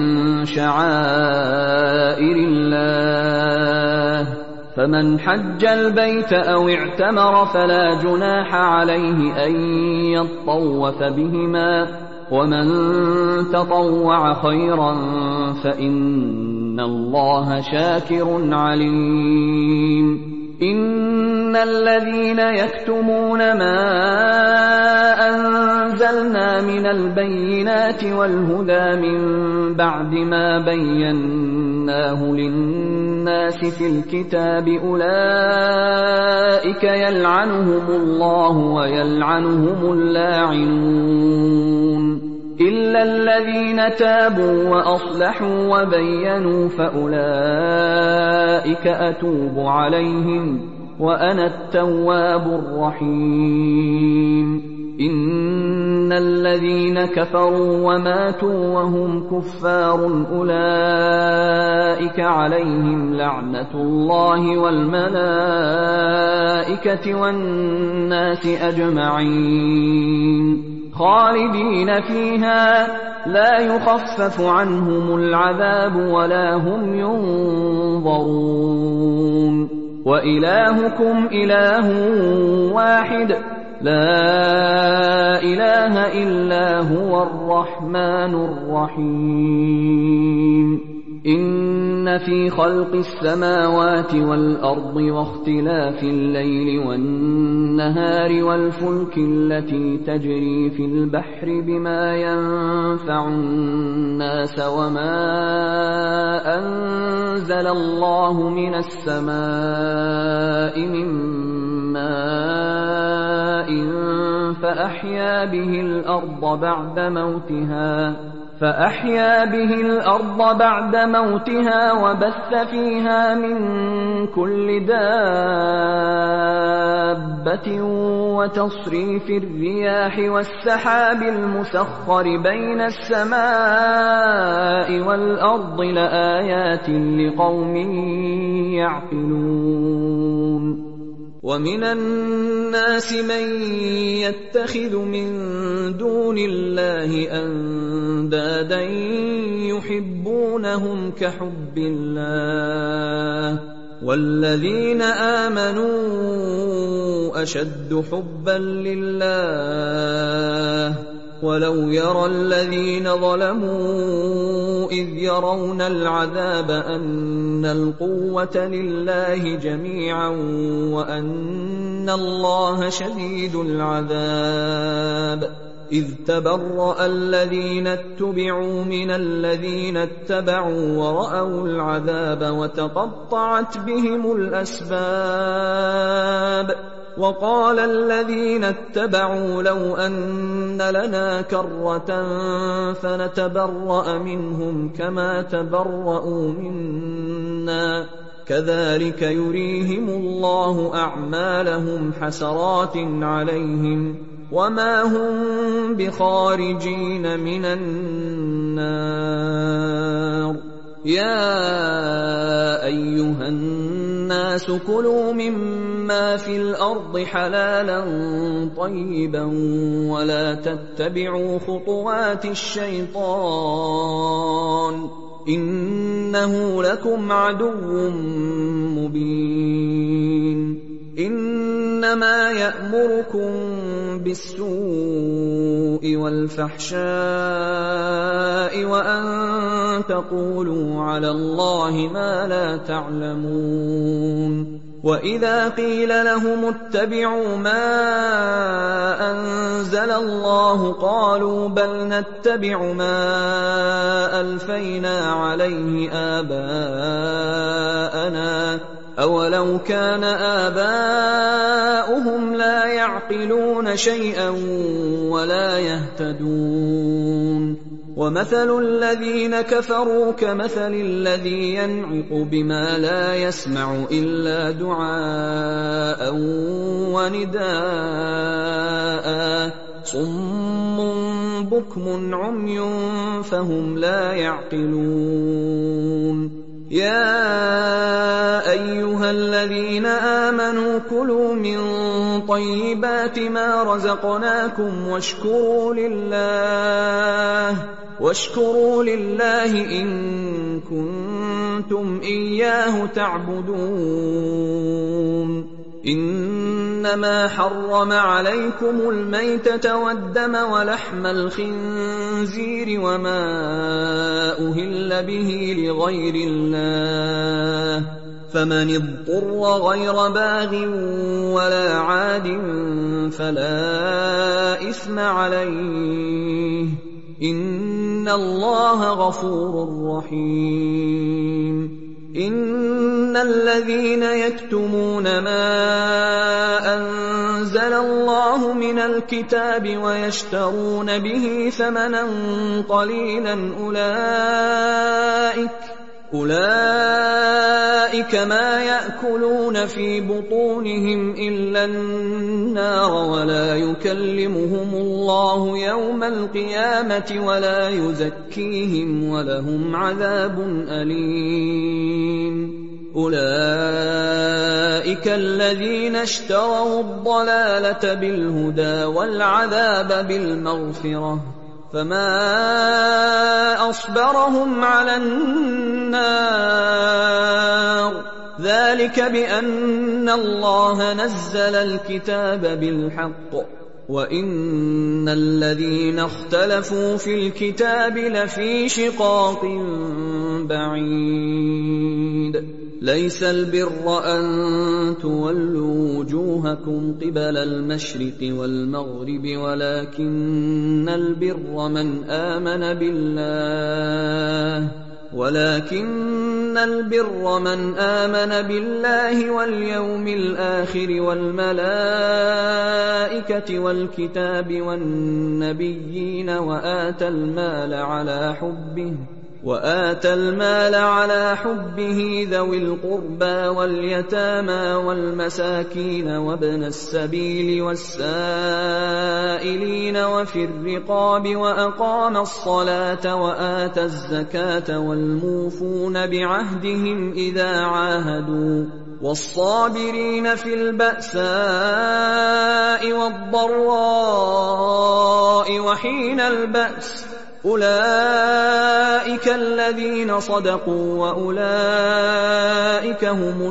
شعائر الله فمن حج البيت أو اعتمر فلا جناح عليه أن يطوف بهما ومن تطوع خيرا فإن الله شاكر عليم إن الذين يكتمون ما أنزلنا من البينات والهدى من بعد ما بيناه للناس في الكتاب أولئك يلعنهم الله ويلعنهم اللاعنون إلا الذين تابوا وأصلحوا وبينوا فأولئك أتوب عليهم وأنا التواب الرحيم إن الذين كفروا وماتوا وهم كفار أولئك عليهم لعنة الله والملائكة والناس أجمعين خالدين فيها لا يخفف عنهم العذاب ولا هم ينظرون وإلهكم إله واحد لا إله إلا هو الرحمن الرحيم إن في خلق السماوات والأرض واختلاف الليل والنهار والفلك التي تجري في البحر بما ينفع الناس وما أنزل الله من السماء من ماء فأحيا به الأرض بعد موتها فأحيا به الأرض بعد موتها وبث فيها من كل دابة وتصريف الرياح والسحاب المسخر بين السماء والأرض لآيات لقوم يعقلون ومن الناس من يتخذ من دون الله أندادا يحبونهم كحب الله والذين آمنوا أشد حبا لله ولو يرى الذين ظلموا إذ يرون العذاب أن القوة لله جميعا وأن الله شديد العذاب إذ تبرأ الذين اتبعوا من الذين اتبعوا ورأوا العذاب وتقطعت بهم الأسباب وقال الذين اتبعوا لو أن لنا كرة فنتبرأ منهم كما تبرأوا منا كذلك يريهم الله أعمالهم حسرات عليهم وما هم بخارجين من النار يا أيها الناس كلوا مما في الأرض حلالا طيبا ولا تتبعوا خطوات الشيطان إنه لكم عدو مبين إنما يأمركم بالسوء والفحشاء وأن تقولوا على الله ما لا تعلمون وإذا قيل لهم اتبعوا ما أنزل الله قالوا بل نتبع ما ألفينا عليه آباءنا أولو كان آباؤهم لا يعقلون شيئا ولا يهتدون ومثل الذين كفروا كمثل الذي ينعق بما لا يسمع إلا دعاء ونداء صم بكم عمي فهم لا يعقلون يا أيها الذين آمنوا كلوا من طيبات ما رزقناكم واشكروا لله واشكروا لله إن كنتم إياه تعبدون إنما حرم عليكم الميتة والدم ولحم الخنزير وما أهل به لغير الله فمن اضطر غير باغ ولا عاد فلا إثم عليه إن الله غفور رحيم إن الذين يكتمون ما أنزل الله من الكتاب ويشترون به ثمنا قليلا أولئك أولئك ما يأكلون في بطونهم إلا النار ولا يكلمهم الله يوم القيامة ولا يزكيهم ولهم عذاب أليم أولئك الذين اشتروا الضلالة بالهدى والعذاب بالمغفرة فما أصبرهم على النار ذلك بأن الله نزل الكتاب بالحق وإن الذين اختلفوا في الكتاب لفي شقاق بعيد ليس البر أن تولوا وجوهكم قبل المشرق والمغرب ولكن البر من آمن بالله ولكن البر من آمن بالله واليوم الآخر والملائكة والكتاب والنبيين وآتى المال على حبه وآتى المال على حبه ذوي القربى واليتامى والمساكين وابن السبيل والسائلين وفي الرقاب وأقام الصلاة وآتى الزكاة والموفون بعهدهم إذا عاهدوا والصابرين في البأساء والضراء وحين البأس أولئك الذين صدقوا وأولئك هم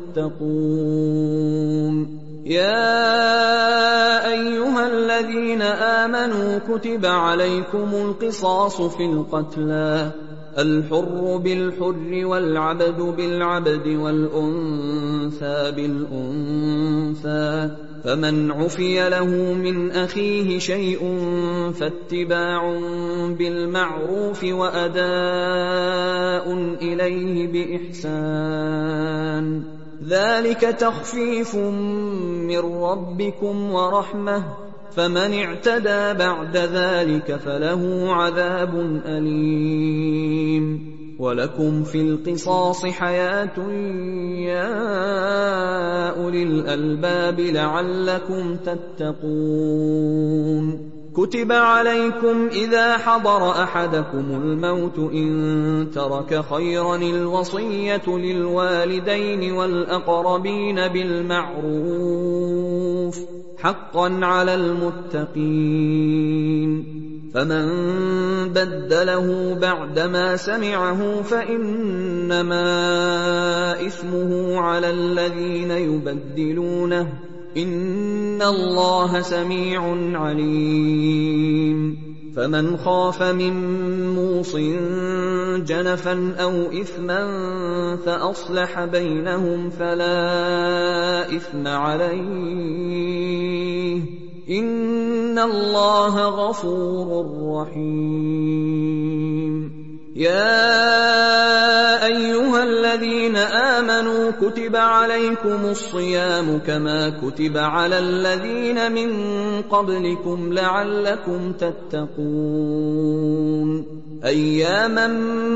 المتقون يا أيها الذين آمنوا كتب عليكم القصاص في القتلى الحر بالحر والعبد بالعبد والأنثى بالأنثى فمن عفي له من أخيه شيء فاتباع بالمعروف وأداء إليه بإحسان ذلك تخفيف من ربكم ورحمة فمن اعتدى بعد ذلك فله عذاب أليم ولكم في القصاص حياة يا أولي الألباب لعلكم تتقون كتب عليكم إذا حضر أحدكم الموت إن ترك خيرا الوصية للوالدين والأقربين بالمعروف حقا على المتقين فمن بدله بعدما سمعه فإنما إثمه على الذين يبدلونه إن الله سميع عليم فمن خاف من موص جنفا أو إثما فأصلح بينهم فلا إثم عليه إن الله غفور رحيم يا أيها الذين آمنوا آمنوا كتب عليكم الصيام كما كتب على الذين من قبلكم لعلكم تتقون أياما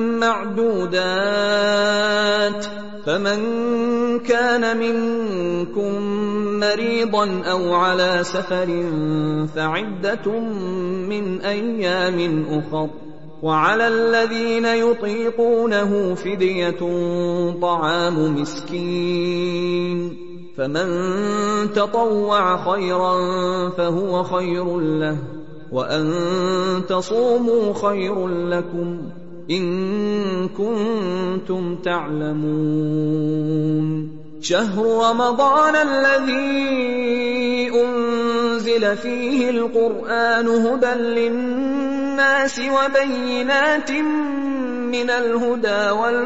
معدودات فمن كان منكم مريضا أو على سفر فعدة من أيام أخر وعلى الذين يطيقونه فدية طعام مسكين فمن تطوع خيرا فهو خير له وأن تصوموا خير لكم إن كنتم تعلمون شهر رمضان الذي أنزل فيه القرآن هدى للناس وبينات من الهدى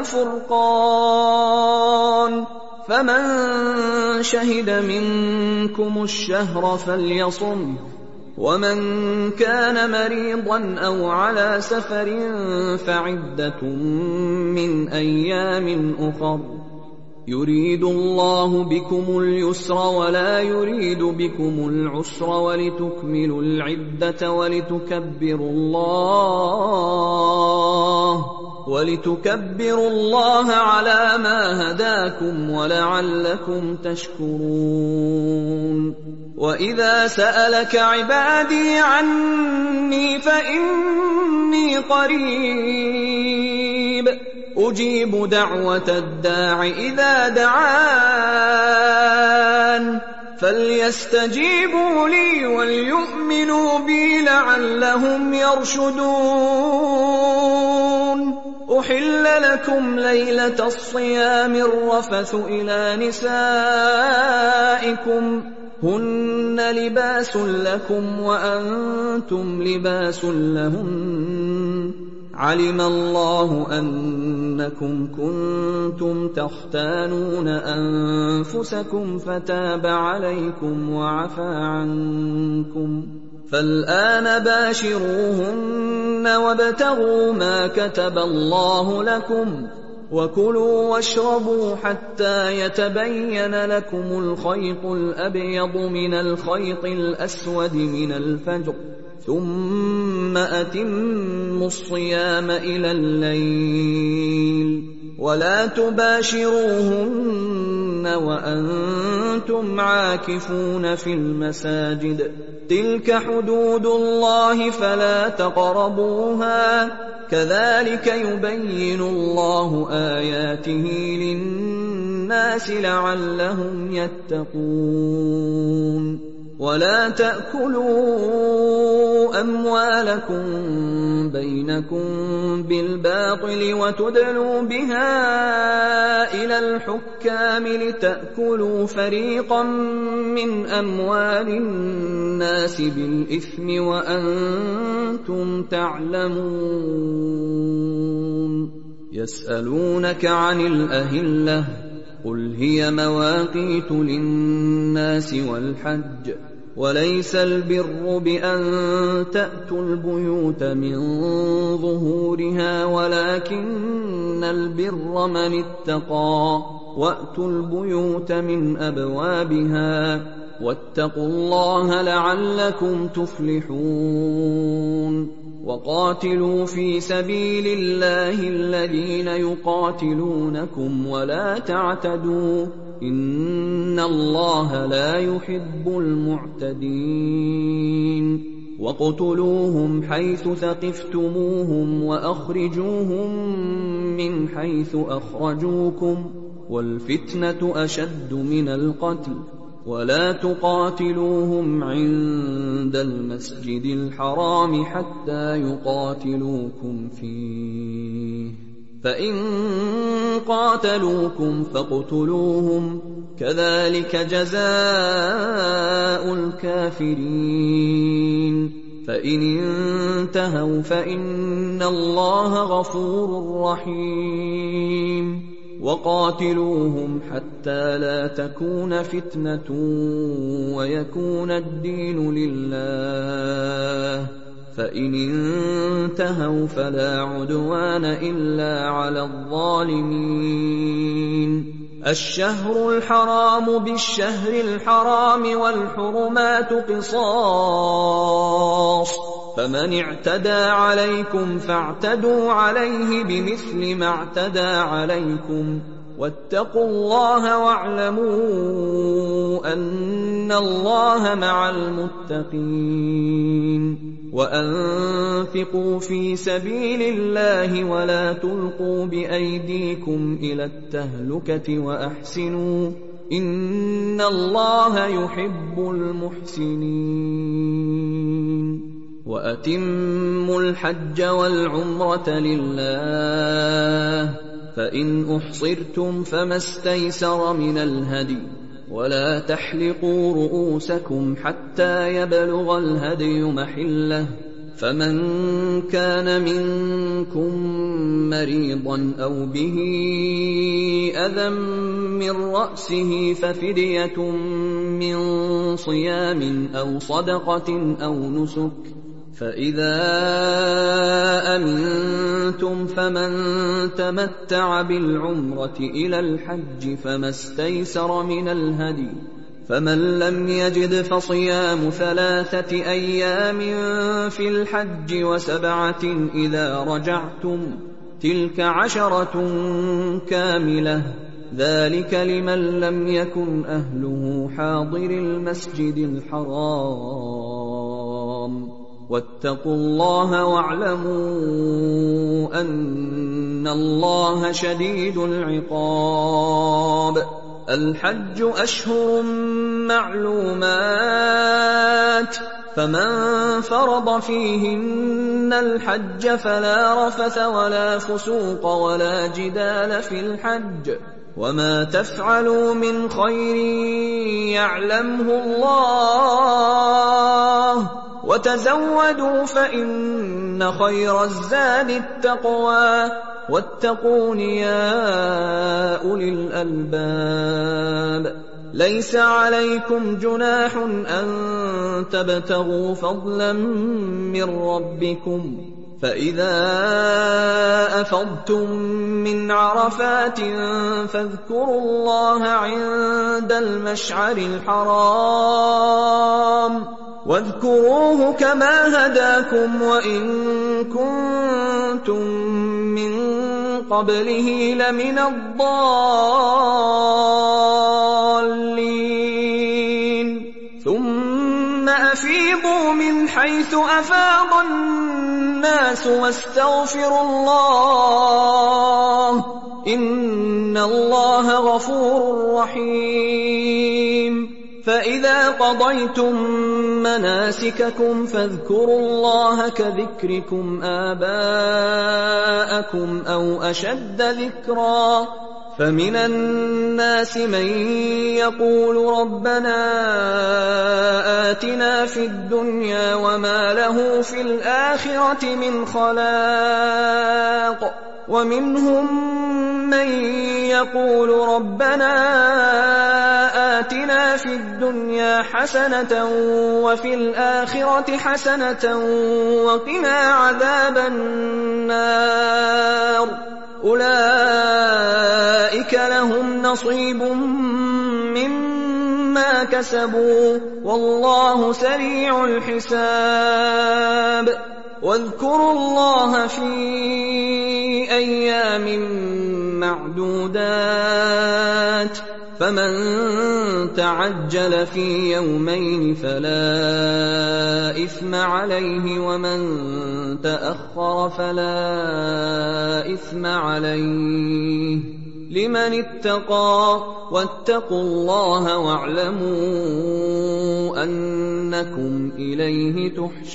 والفرقان فمن شهد منكم الشهر فليصمه ومن كان مريضا أو على سفر فعدة من أيام أخر يريد الله بكم اليسر ولا يريد بكم العسر ولتكملوا العدة ولتكبروا الله ولتكبروا الله على ما هداكم ولعلكم تشكرون وإذا سألك عبادي عني فإني قريب أجيب دعوة الداع إذا دعان فليستجيبوا لي وليؤمنوا بي لعلهم يرشدون أحل لكم ليلة الصيام الرفث إلى نسائكم هن لباس لكم وأنتم لباس لهن علم الله أنكم كنتم تختانون أنفسكم فتاب عليكم وعفى عنكم فالآن باشروهن وابتغوا ما كتب الله لكم وكلوا واشربوا حتى يتبين لكم الخيط الأبيض من الخيط الأسود من الفجر ثم أتموا الصيام إلى الليل ولا تباشروهن وأنتم عاكفون في المساجد تلك حدود الله فلا تقربوها كذلك يبين الله آياته للناس لعلهم يتقون ولا تأكلوا أموالكم بينكم بالباطل وتدلوا بها إلى الحكام لتأكلوا فريقا من أموال الناس بالإثم وأنتم تعلمون يسألونك عن الأهلة قل هي مواقيت للناس والحج وليس البر بأن تأتوا البيوت من ظهورها ولكن البر من اتقى وأتوا البيوت من أبوابها واتقوا الله لعلكم تفلحون وقاتلوا في سبيل الله الذين يقاتلونكم ولا تعتدوا إن الله لا يحب المعتدين واقتلوهم حيث ثقفتموهم وأخرجوهم من حيث أخرجوكم والفتنة أشد من القتل ولا تقاتلوهم عند المسجد الحرام حتى يقاتلوكم فيه فإن قاتلوكم فاقتلوهم كذلك جزاء الكافرين فإن انتهوا فإن الله غفور رحيم وقاتلوهم حتى لا تكون فتنة ويكون الدين لله فإن انتهوا فلا عدوان إلا على الظالمين الشهر الحرام بالشهر الحرام والحرمات قصاص، فمن اعتدى عليكم فاعتدوا عليه بمثل ما اعتدى عليكم، واتقوا الله واعلموا أن الله مع المتقين. وأنفقوا في سبيل الله ولا تلقوا بأيديكم إلى التهلكة وأحسنوا إن الله يحب المحسنين. وأتموا الحج والعمرة لله، فإن أحصرتم فما استيسر من الهدي، ولا تحلقوا رؤوسكم حتى يبلغ الهدي محله، فمن كان منكم مريضا أو به أذى من رأسه ففدية من صيام أو صدقة أو نسك، فإذا أمنتم فمن تمتع بالعمرة إلى الحج فما استيسر من الهدي، فمن لم يجد فصيام ثلاثة أيام في الحج وسبعة إذا رجعتم، تلك عشرة كاملة، ذلك لمن لم يكن أهله حاضر المسجد الحرام. واتقوا الله واعلموا أن الله شديد العقاب. الحج أشهر معلومات، فمن فرض فيهن الحج فلا رفث ولا فسوق ولا جدال في الحج، وما تفعلوا من خير يعلمه الله، وتزودوا فإن خير الزاد التقوى، واتقون يا أولي الألباب. ليس عليكم جناح أن تبتغوا فضلا من ربكم، فإذا أفضتم من عرفات فاذكروا الله عند المشعر الحرام، واذكروه كما هداكم وإن كنتم من قبله لمن الضالين. ثم أفيضوا من حيث أفاض الناس واستغفروا الله إن الله غفور رحيم. فإذا قضيتم مناسككم فاذكروا الله كذكركم آباءكم أو أشد ذكرا، فمن الناس من يقول ربنا آتنا في الدنيا وما له في الآخرة من خلاق، ومنهم من يقول ربنا آتنا في الدنيا حسنة وفي الآخرة حسنة وقنا عذاب النار. أولئك لهم نصيب مما كسبوا والله سريع الحساب. واذكروا الله في أيام معدودات، فمن تعجل في يومين فلا إثم عليه ومن تأخر فلا إثم عليه لمن اتقى. واتقوا الله واعلموا أنكم إليه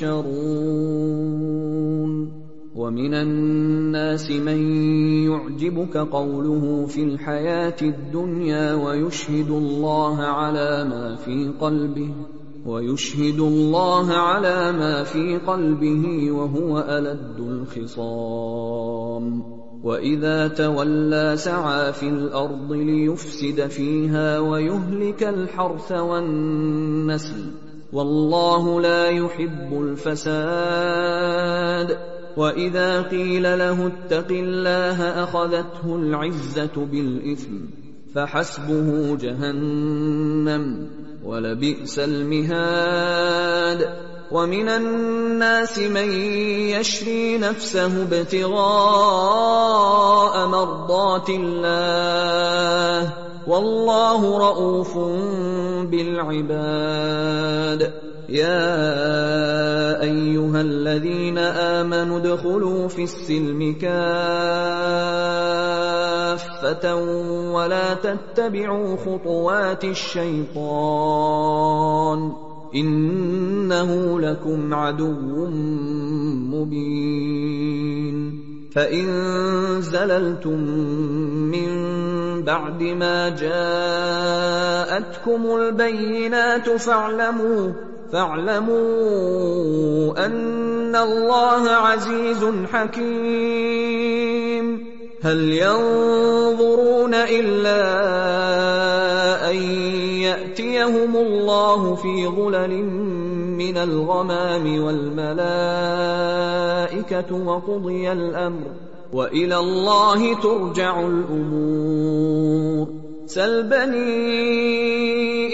تحشرون. ومن الناس من يعجبك قوله في الحياة الدنيا ويشهد الله على ما في قلبه ويشهد الله على ما في قلبه وهو ألد الخصام. وإذا تولى سعى في الأرض ليفسد فيها ويهلك الحرث والنسل والله لا يحب الفساد. وإذا قيل له اتق الله أخذته العزة بالإثم فحسبه جهنم ولبئس المهاد. ومن الناس من يشري نفسه ابتغاء مرضات الله والله رءوف بالعباد. يا أيها الذين آمنوا ادخلوا في السلم كافة ولا تتبعوا خطوات الشيطان إنه لكم عدو مبين. فإن زللتم من بعد ما جاءتكم البينات فاعلموا فاعلموا أن الله عزيز حكيم. هل ينظرون إلا أن يأتيهم الله في ظلل من الغمام والملائكة وقضي الأمر وإلى الله ترجع الأمور. سل بني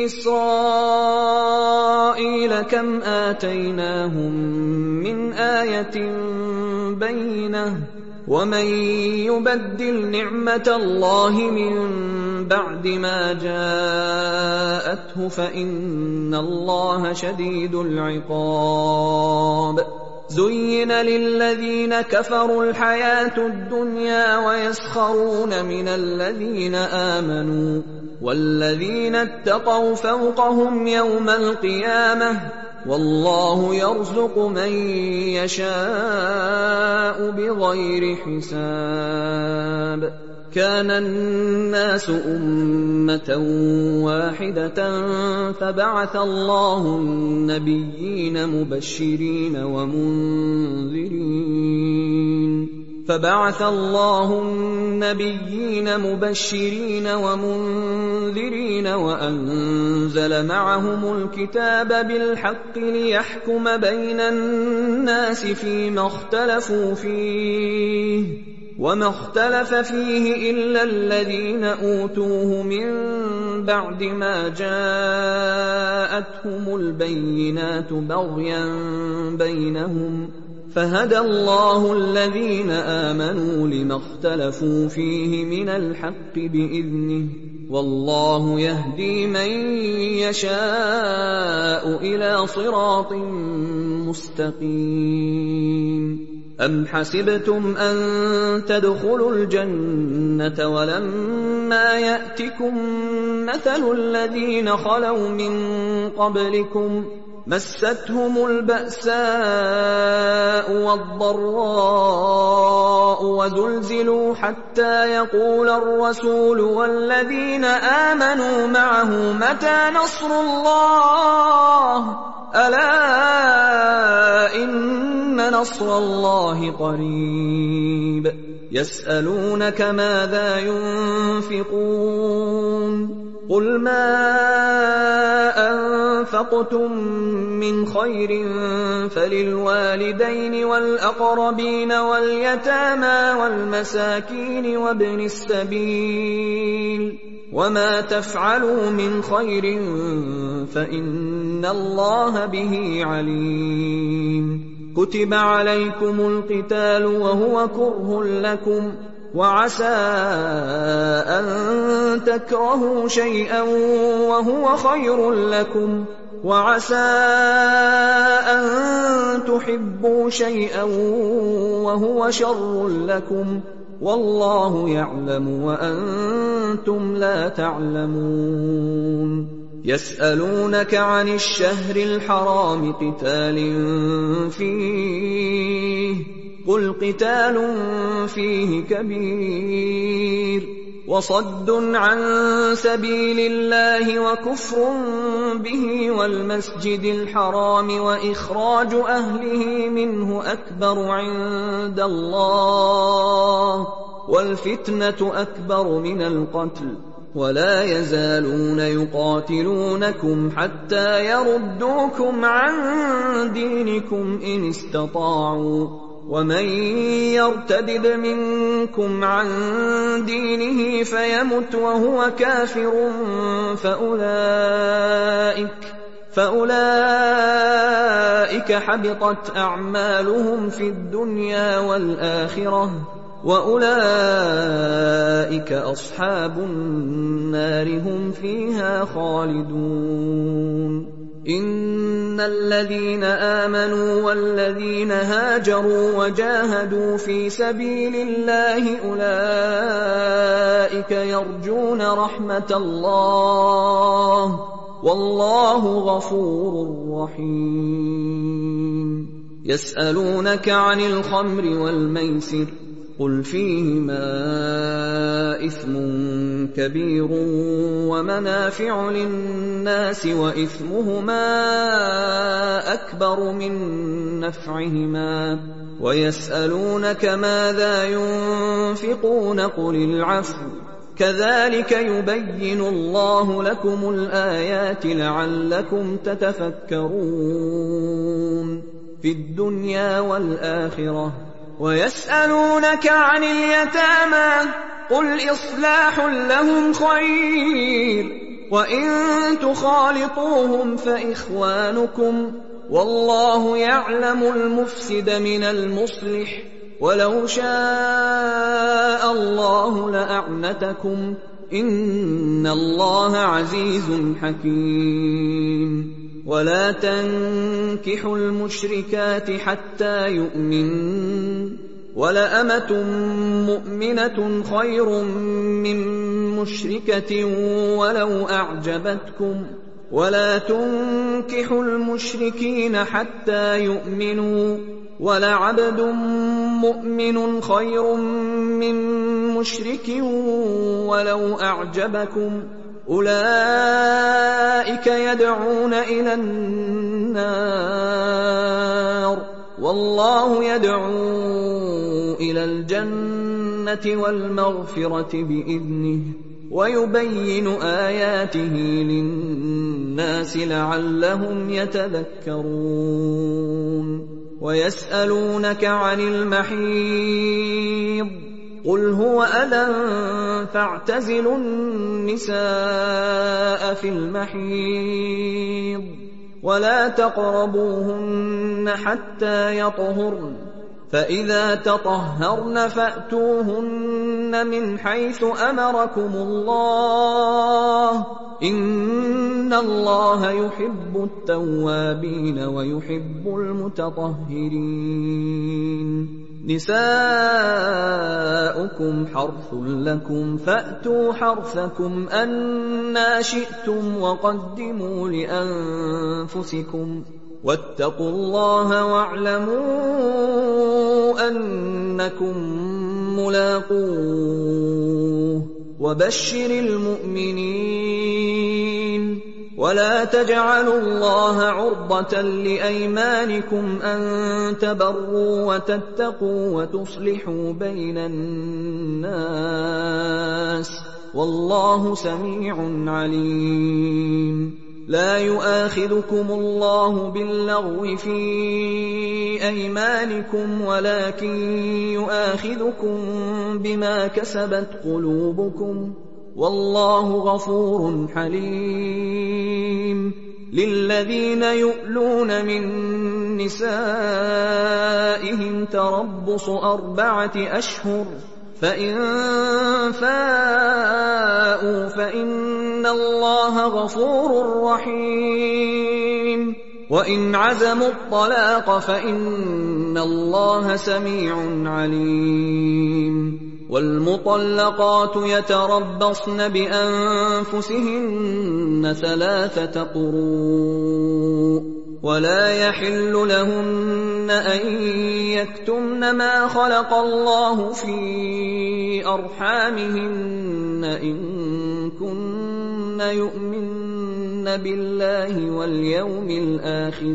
إسرائيل كم آتيناهم من آية بينة ومن يبدل نعمة الله من بعد ما جاءته فإن الله شديد العقاب. زين للذين كفروا الحياة الدنيا ويسخرون من الذين آمنوا والذين اتقوا فوقهم يوم القيامة والله يرزق من يشاء بغير حساب. كان الناس أمة واحدة فبعث الله النبيين مبشرين ومنذرين فبعث الله النبيين مبشرين ومنذرين وأنزل معهم الكتاب بالحق ليحكم بين الناس فيما اختلفوا فيه وما اختلف فيه إلا الذين أوتوه من بعد ما جاءتهم البينات بغيا بينهم فهدى الله الذين آمنوا لما اختلفوا فيه من الحق بإذنه والله يهدي من يشاء إلى صراط مستقيم. أم حسبتم أن تدخلوا الجنة ولما يأتكم مثل الذين خلوا من قبلكم مستهم البأساء والضراء وزلزلوا حتى يقول الرسول والذين آمنوا معه متى نصر الله ألا إن نصر الله قريب. يسألونك ماذا ينفقون قل ما أنفقتم من خير فللوالدين والأقربين واليتامى والمساكين وابن السبيل وما تفعلوا من خير فإن الله به عليم. كتب عليكم القتال وهو كره لكم وعسى أن تكرهوا شيئا وهو خير لكم وعسى أن تحبوا شيئا وهو شر لكم والله يعلم وأنتم لا تعلمون. يسألونك عن الشهر الحرام قتال فيه قل قتال فيه كبير وصد عن سبيل الله وكفر به والمسجد الحرام وإخراج أهله منه أكبر عند الله والفتنة أكبر من القتل ولا يزالون يقاتلونكم حتى يردوكم عن دينكم إن استطاعوا ومن يرتدد منكم عن دينه فيمت وهو كافر فأولئك فأولئك حبطت أعمالهم في الدنيا والآخرة وأولئك أصحاب النار هم فيها خالدون. إن الذين آمنوا والذين هاجروا وجاهدوا في سبيل الله أولئك يرجون رحمة الله والله غفور رحيم. يسألونك عن الخمر والميسر قل فيهما إثم كبير ومنافع للناس وإثمهما أكبر من نفعهما ويسألونك ماذا ينفقون قل العفو كذلك يبين الله لكم الآيات لعلكم تتفكرون في الدنيا والآخرة. ويسألونك عن اليتامى قل إصلاح لهم خير وإن تخالطوهم فإخوانكم والله يعلم المفسد من المصلح ولو شاء الله لأعنتكم إن الله عزيز حكيم. ولا تنكحوا المشركات حتى يؤمنن ولأمة مؤمنة خير من مشركة ولو أعجبتكم ولا تنكحوا المشركين حتى يؤمنوا ولعبد مؤمن خير من مشرك ولو أعجبكم أولئك يدعون إلى النار والله يدعو إلى الجنة والمغفرة بإذنه ويبين آياته للناس لعلهم يتذكرون. ويسألونك عن المحيض قل هو أذى فاعتزلوا النساء في المحيض ولا تقربوهن حتى يطهرن فإذا تطهرن فأتوهن من حيث أمركم الله إن الله يحب التوابين ويحب المتطهرين. نساؤكم حرث لكم فأتوا حرثكم أنى شئتم وقدموا لأنفسكم واتقوا الله واعلموا أنكم ملاقوه وبشر المؤمنين. ولا تجعلوا الله عرضة لأيمانكم أن تبروا وتتقوا وتصلحوا بين الناس والله سميع عليم. لا يؤاخذكم الله باللغو في أيمانكم ولكن يؤاخذكم بما كسبت قلوبكم والله غفور حليم. للذين يؤلون من نسائهم تربص أربعة أشهر فإن فاءوا فإن الله غفور رحيم وإن عزموا الطلاق فإن الله سميع عليم. والمطلقات يتربصن بأنفسهن ثلاثة قروء ولا يحل لهن أن يكتمن ما خلق الله في أرحامهن إن كن يؤمن بالله واليوم الآخر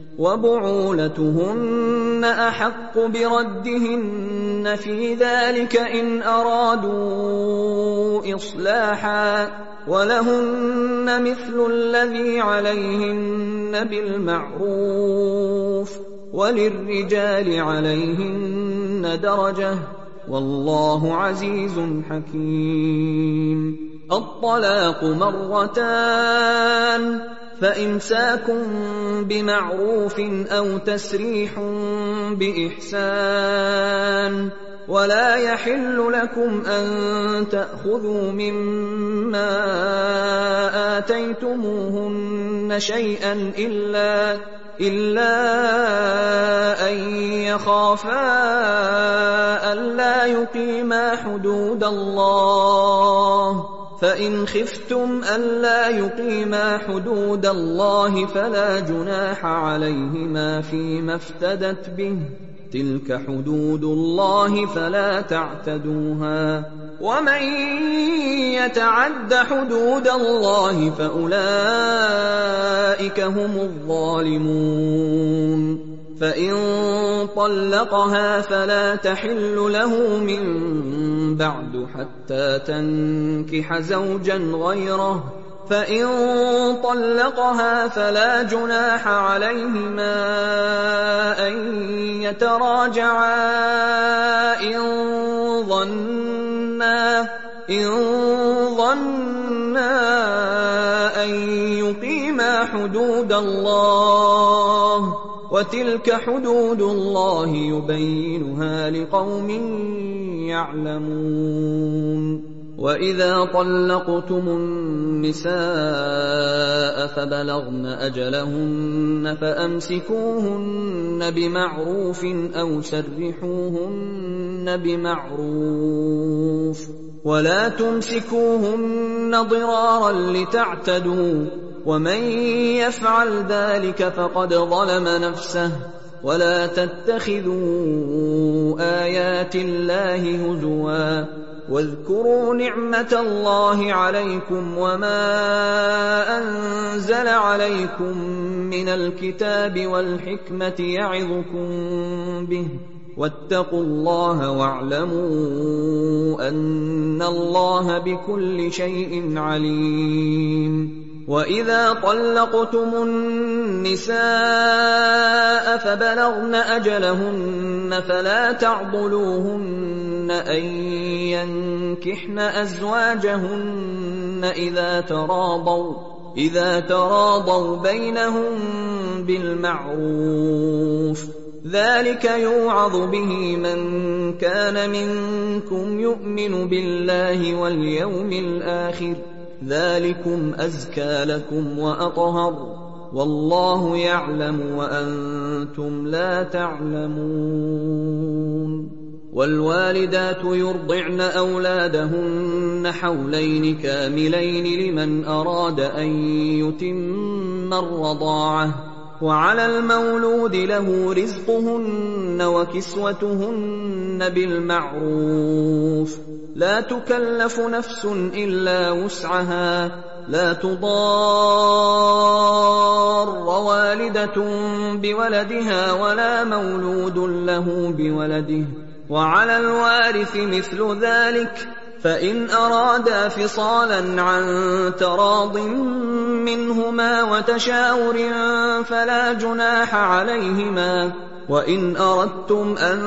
وبعولتهن أحق بردهن في ذلك إن أرادوا إصلاحا ولهن مثل الذي عليهن بالمعروف وللرجال عليهن درجة والله عزيز حكيم. الطلاق مرتان فإمساك بمعروف أو تسريح بإحسان ولا يحل لكم أن تأخذوا مما آتيتموهن شيئا إلا إلا أن يخافا ألا يقيما حدود الله فإن خفتم ألا يقيما حدود الله فلا جناح عليهما فيما افتدت به تلك حدود الله فلا تعتدوها ومن يتعد حدود الله فأولئك هم الظالمون. فإن طلقها فلا تحل له من بعد حتى تنكح زوجا غيره فإن طلقها فلا جناح عليهما أن يتراجعا إن ظنا إن ظنا أن يقيما حدود الله وتلك حدود الله يبينها لقوم يعلمون. وإذا طلقتم النساء فبلغن أجلهن فأمسكوهن بمعروف أو سرحوهن بمعروف ولا تمسكوهن ضرارا لتعتدوا ومن يفعل ذلك فقد ظلم نفسه ولا تتخذوا آيات الله هزوا واذكروا نعمة الله عليكم وما أنزل عليكم من الكتاب والحكمة يعظكم به واتقوا الله واعلموا أن الله بكل شيء عليم. وإذا طلقتم النساء فبلغن أجلهن فلا تعضلوهن أن ينكحن أزواجهن إذا تراضوا إذا تراضوا بينهم بالمعروف ذلك يوعظ به من كان منكم يؤمن بالله واليوم الآخر ذلكم أزكى لكم وأطهر والله يعلم وأنتم لا تعلمون. والوالدات يرضعن أولادهن حولين كاملين لمن أراد أن يتم الرضاعة وعلى المولود له رزقهن وكسوتهن بالمعروف لا تكلف نفس إلا وسعها لا تضار والدة بولدها ولا مولود له بولده وعلى الوارث مثل ذلك فإن أرادا فصالا عن تراض منهما وتشاور فلا جناح عليهما وإن أردتم أن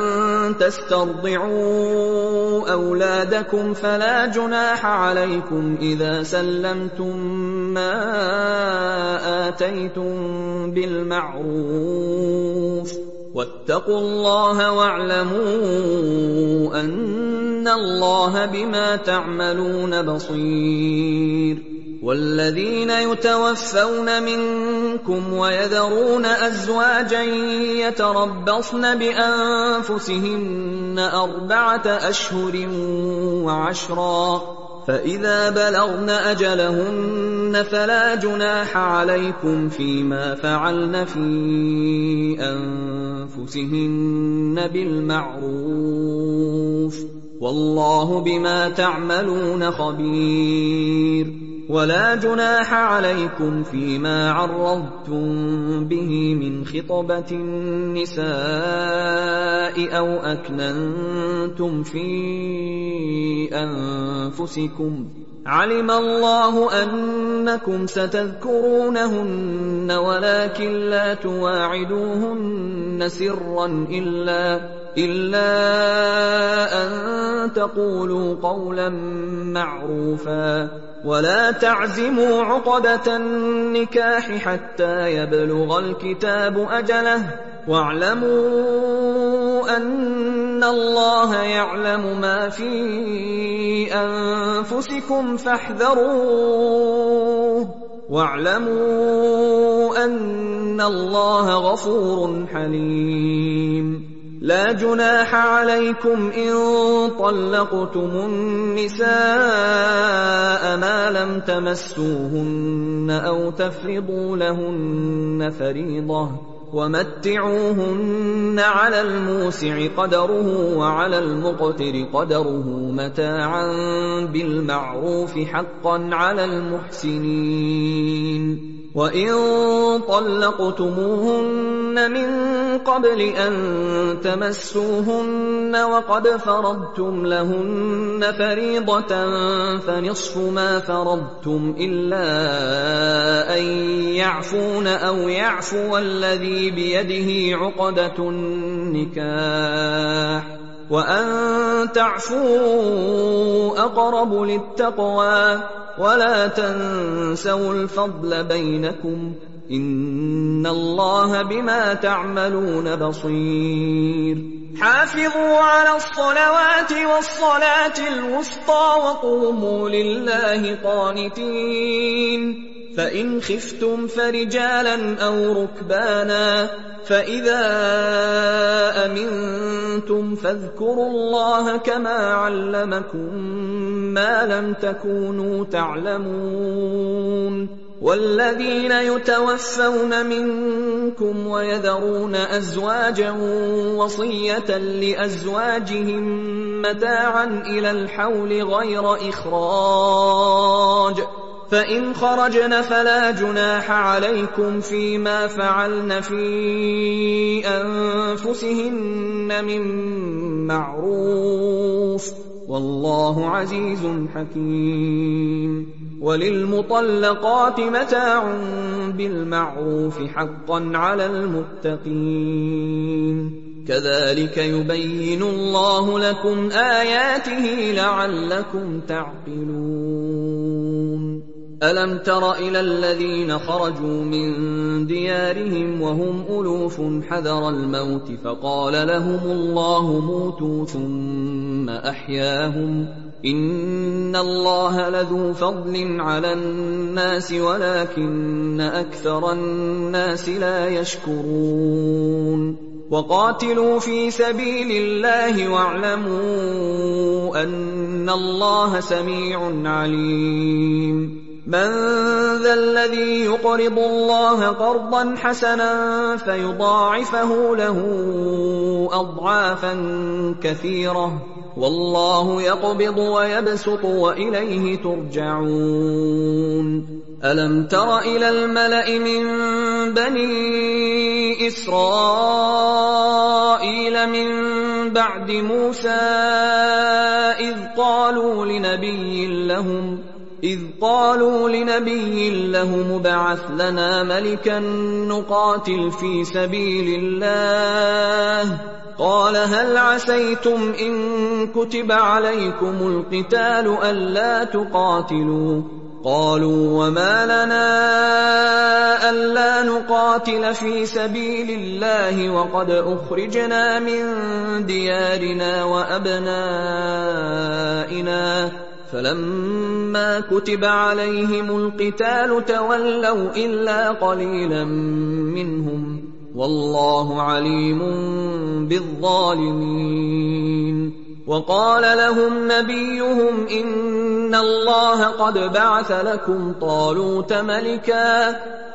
تسترضعوا أولادكم فلا جناح عليكم إذا سلمتم ما آتيتم بالمعروف واتقوا الله واعلموا أن الله بما تعملون بصير. والذين يتوفون منكم ويذرون أزواجا يتربصن بأنفسهن أربعة أشهر وعشرا فإذا بلغن أجلهن فلا جناح عليكم فيما فعلن في أنفسهن بالمعروف والله بما تعملون خبير. ولا جناح عليكم فيما عرضتم به من خطبة النساء أو أكننتم في أنفسكم علم الله أنكم ستذكرونهن ولكن لا تواعدوهن سرا إلا, إلا أن تقولوا قولا معروفا ولا تعزموا عقدة النكاح حتى يبلغ الكتاب أجله واعلموا أن الله يعلم ما في أنفسكم فاحذروه واعلموا أن الله غفور حليم لا جناح عليكم إن طلقتم النساء ما لم تمسوهن أو تفرضوا لهن فريضة ومتعوهن على الموسع قدره وعلى المقتر قدره متاعا بالمعروف حقا على المحسنين وإن طلقتموهن من قبل أن تمسوهن وقد فرضتم لهن فريضة فنصف ما فرضتم إلا أن يعفون أو يعفو الذي بيده عقدة النكاح وأن تعفوا أقرب للتقوى ولا تنسوا الفضل بينكم إن الله بما تعملون بصير حافظوا على الصلوات والصلاة الوسطى وقوموا لله قانتين فإن خفتم فرجالا أو ركبانا فإذا أمنتم فاذكروا الله كما علمكم ما لم تكونوا تعلمون والذين يتوفون منكم ويذرون أزواجا وصية لأزواجهم متاعا إلى الحول غير إخراج فإن خرجن فلا جناح عليكم فيما فعلن في أنفسهن من معروف والله عزيز حكيم وللمطلقات متاع بالمعروف حقا على المتقين كذلك يبين الله لكم آياته لعلكم تعقلون ألم تر إلى الذين خرجوا من ديارهم وهم ألوف حذر الموت فقال لهم الله موتوا ثم أحياهم إن الله لذو فضل على الناس ولكن أكثر الناس لا يشكرون وقاتلوا في سبيل الله واعلموا أن الله سميع عليم من ذا الذي يقرض الله قرضا حسنا فيضاعفه له أضعافا كثيرة والله يقبض ويبسط وإليه ترجعون ألم تر إلى الملأ من بني إسرائيل من بعد موسى إذ قالوا لنبي لهم إذ قالوا لنبي له ابعث لنا ملكا نقاتل في سبيل الله قال هل عسيتم إن كتب عليكم القتال ألا تقاتلوا قالوا وما لنا ألا نقاتل في سبيل الله وقد أخرجنا من ديارنا وأبنائنا فلما كتب عليهم القتال تولوا إلا قليلا منهم والله عليم بالظالمين وقال لهم نبيهم إن الله قد بعث لكم طالوت ملكا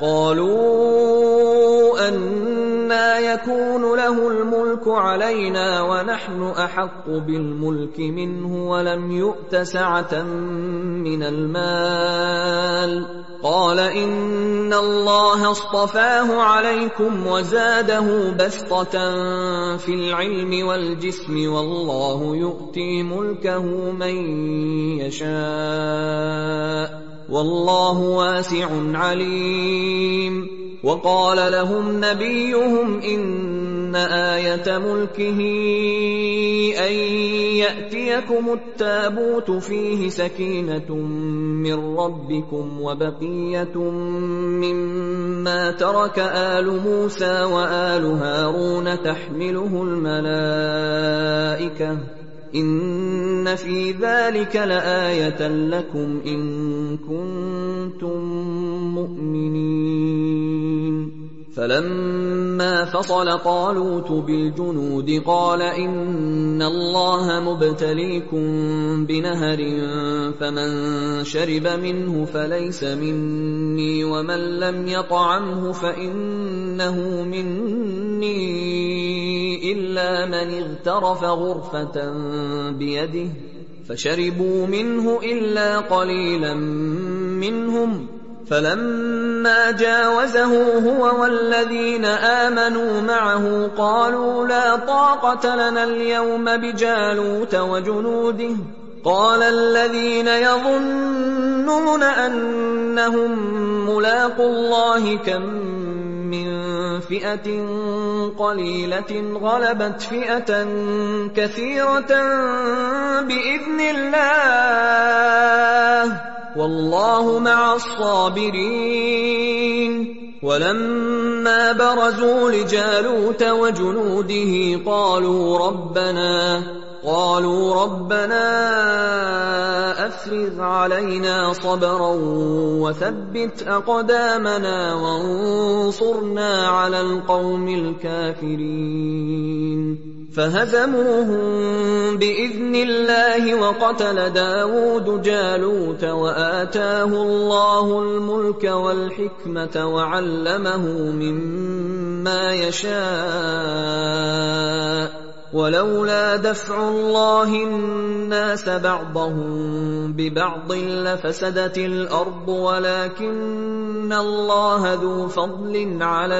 قالوا أنى يكون له الملك علينا ونحن أحق بالملك منه ولم يؤت سعة من المال قال إن الله اصطفاه عليكم وزاده بسطة في العلم والجسم والله يؤتي ملكه من يشاء والله واسع عليم. وقال لهم نبيهم إن آية ملكه أن يأتيكم التابوت فيه سكينة من ربكم وبقية مما ترك آل موسى وآل هارون تحمله الملائكة إن في ذلك لآية لكم إن كنتم مؤمنين. فلما فصل طالوت بالجنود قال إن الله مبتليكم بنهر فمن شرب منه فليس مني ومن لم يطعمه فإنه مني إلا من اغترف غرفة بيده فشربوا منه إلا قليلا منهم. فلما جاوزه هو والذين آمنوا معه قالوا لا طاقة لنا اليوم بجالوت وجنوده. قال الذين يظنون أنهم ملاقو الله كم من فئة قليلة غلبت فئة كثيرة بإذن الله والله مع الصابرين. ولما برزوا لجالوت وجنوده قالوا ربنا قالوا ربنا أفرغ علينا صبرا وثبت أقدامنا وانصرنا على القوم الكافرين. فهزموهم بإذن الله وقتل داود جالوت وآتاه الله الملك والحكمة وعلمه مما يشاء ولولا دفع الله الناس بعضهم ببعض لفسدت الأرض ولكن الله ذو فضل على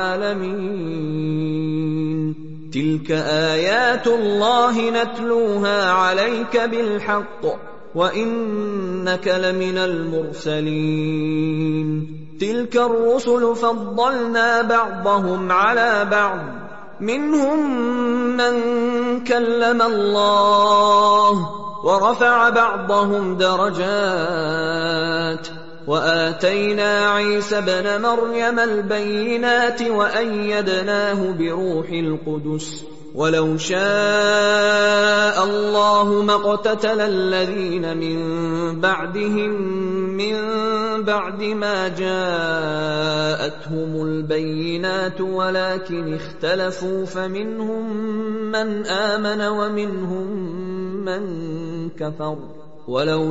العالمين. تلك آيات الله نتلوها عليك بالحق وإنك لمن المرسلين. تلك الرسل فضلنا بعضهم على بعض منهم من كلم الله ورفع بعضهم درجات وآتينا عيسى ابن مريم البينات وأيدناه بروح القدس ولو شاء الله ما اقتتل الذين من بعدهم من بعد ما جاءتهم البينات ولكن اختلفوا فمنهم من آمن ومنهم من كفر ولو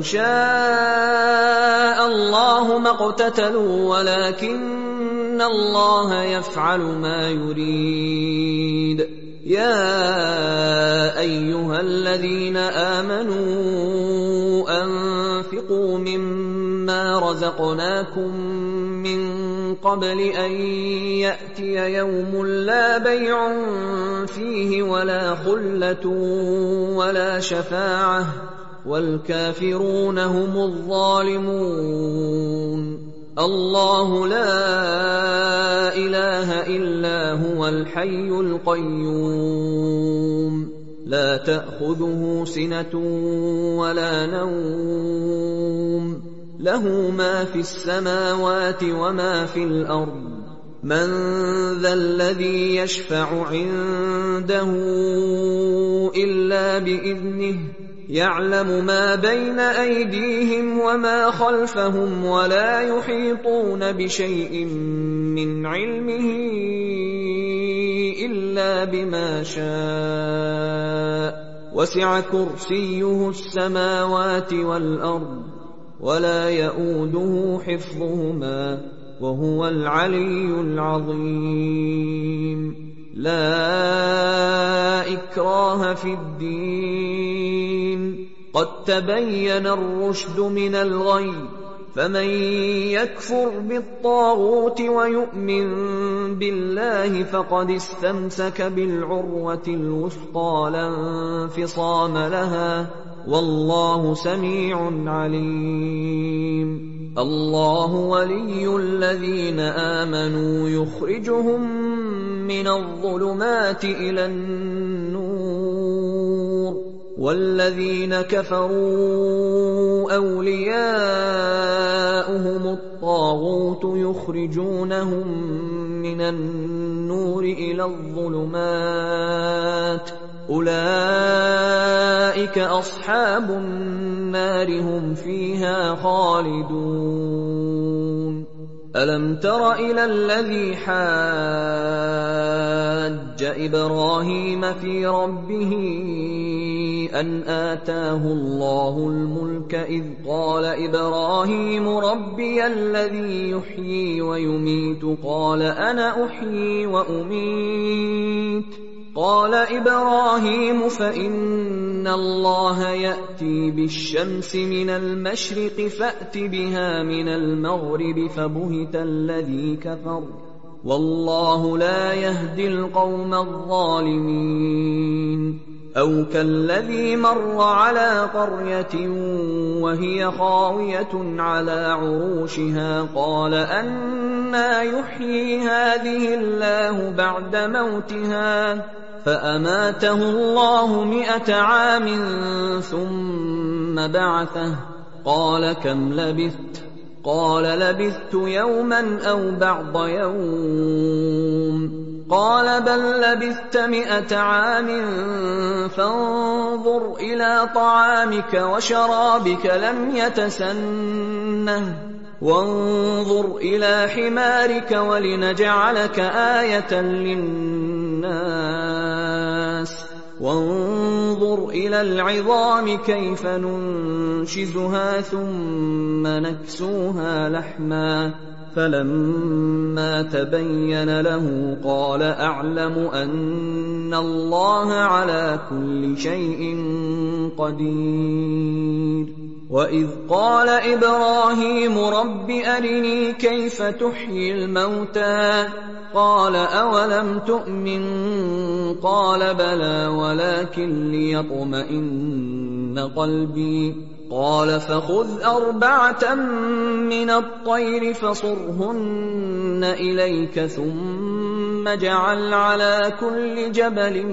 شاء الله ما اقتتلوا ولكن الله يفعل ما يريد. يا أيها الذين آمنوا أنفقوا مما رزقناكم من قبل أن يأتي يوم لا بيع فيه ولا خلة ولا شفاعة والكافرون هم الظالمون. الله لا إله إلا هو الحي القيوم لا تأخذه سنة ولا نوم له ما في السماوات وما في الأرض من ذا الذي يشفع عنده إلا بإذنه يعلم ما بين أيديهم وما خلفهم ولا يحيطون بشيء من علمه إلا بما شاء وسع كرسيه السماوات والأرض ولا يؤوده حفظهما وهو العلي العظيم. لا إكراه في الدين قد تبين الرشد من الغي فمن يكفر بالطاغوت ويؤمن بالله فقد استمسك بالعروة الوثقى لا انفصام لها، والله سميع عليم. الله ولي الذين آمنوا يخرجهم من الظلمات إلى النور، والذين كفروا أولياؤهم الطاغوت يخرجونهم من النور إلى الظلمات، أولئك أصحاب النار هم فيها خالدون. ألم تر إلى الذي حاج إبراهيم في ربه أن آتاه الله الملك إذ قال إبراهيم ربي الذي يحيي ويميت قال أنا أحيي وأميت قال إبراهيم فإن الله يأتي بالشمس من المشرق فأت بها من المغرب فبهت الذي كفر والله لا يهدي القوم الظالمين. أو كالذي مر على قرية وهي خاوية على عروشها قال أنى يحيي هذه الله بعد موتها فأماته الله مئة عام ثم بعثه قال كم لبثت قال لبثت يوما أو بعض يوم قال بل لبثت مئة عام فانظر إلى طعامك وشرابك لم يتسنه وانظر إلى حمارك ولنجعلك آية للناس وانظر إلى العظام كيف ننشزها ثم نكسوها لحما فلما تبين له قال أعلم أن الله على كل شيء قدير. وإذ قال إبراهيم رب أرني كيف تحيي الموتى قال أولم تؤمن قال بلى ولكن ليطمئن قلبي قال فخذ أربعة من الطير فصرهن إليك ثم اجعل على كل جبل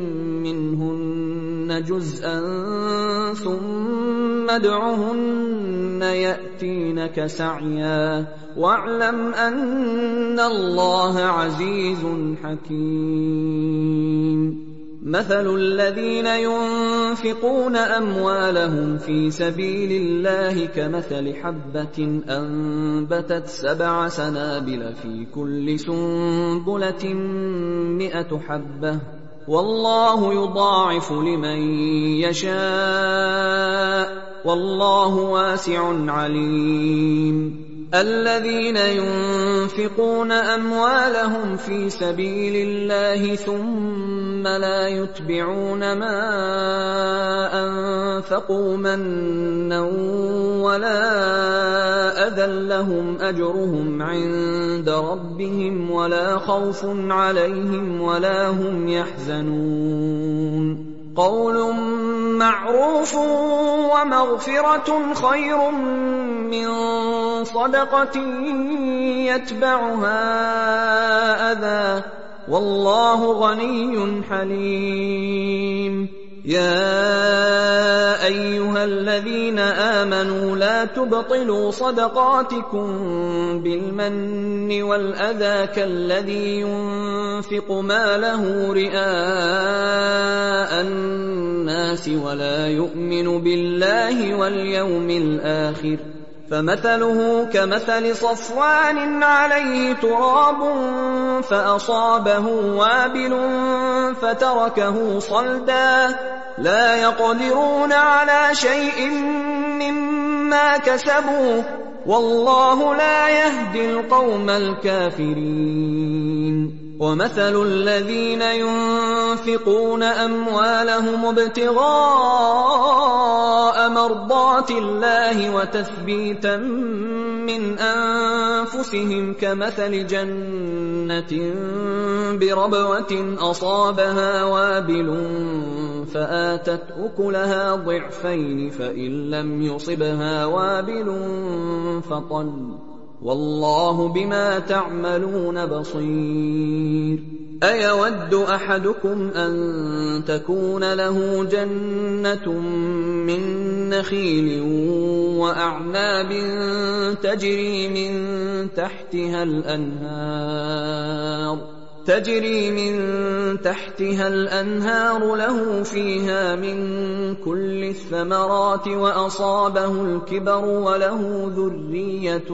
منهن جزءا ثم ادعهن يأتينك سعيا واعلم أن الله عزيز حكيم. مثل الذين ينفقون أموالهم في سبيل الله كمثل حبة أنبتت سبع سنابل في كل سنبلة مئة حبة والله يضاعف لمن يشاء والله واسع عليم. الذين ينفقون أموالهم في سبيل الله ثم لا يتبعون ما أنفقوا منا ولا أذى لهم أجرهم عند ربهم ولا خوف عليهم ولا هم يحزنون. قول معروف ومغفرة خير من صدقة يتبعها أذى والله غني حليم. يا أيها الذين آمنوا لا تبطلوا صدقاتكم بالمن والأذى كالذي ينفق ماله رئاء الناس ولا يؤمن بالله واليوم الآخر فمثله كمثل صفوان عليه تراب فأصابه وابل فتركه صلدا لا يقدرون على شيء مما كسبوا والله لا يهدي القوم الكافرين. ومثل الذين ينفقون ينفقون أموالهم ابتغاء مرضات الله وتثبيتا من أنفسهم كمثل جنة بربوة أصابها وابل فآتت أكلها ضعفين فإن لم يصبها وابل فطل والله بما تعملون بصير. أيود أحدكم أن تكون له جنة من نخيل وأعناب تجري من تحتها الأنهار تجري من تحتها الأنهار له فيها من كل الثمرات وأصابه الكبر وله ذرية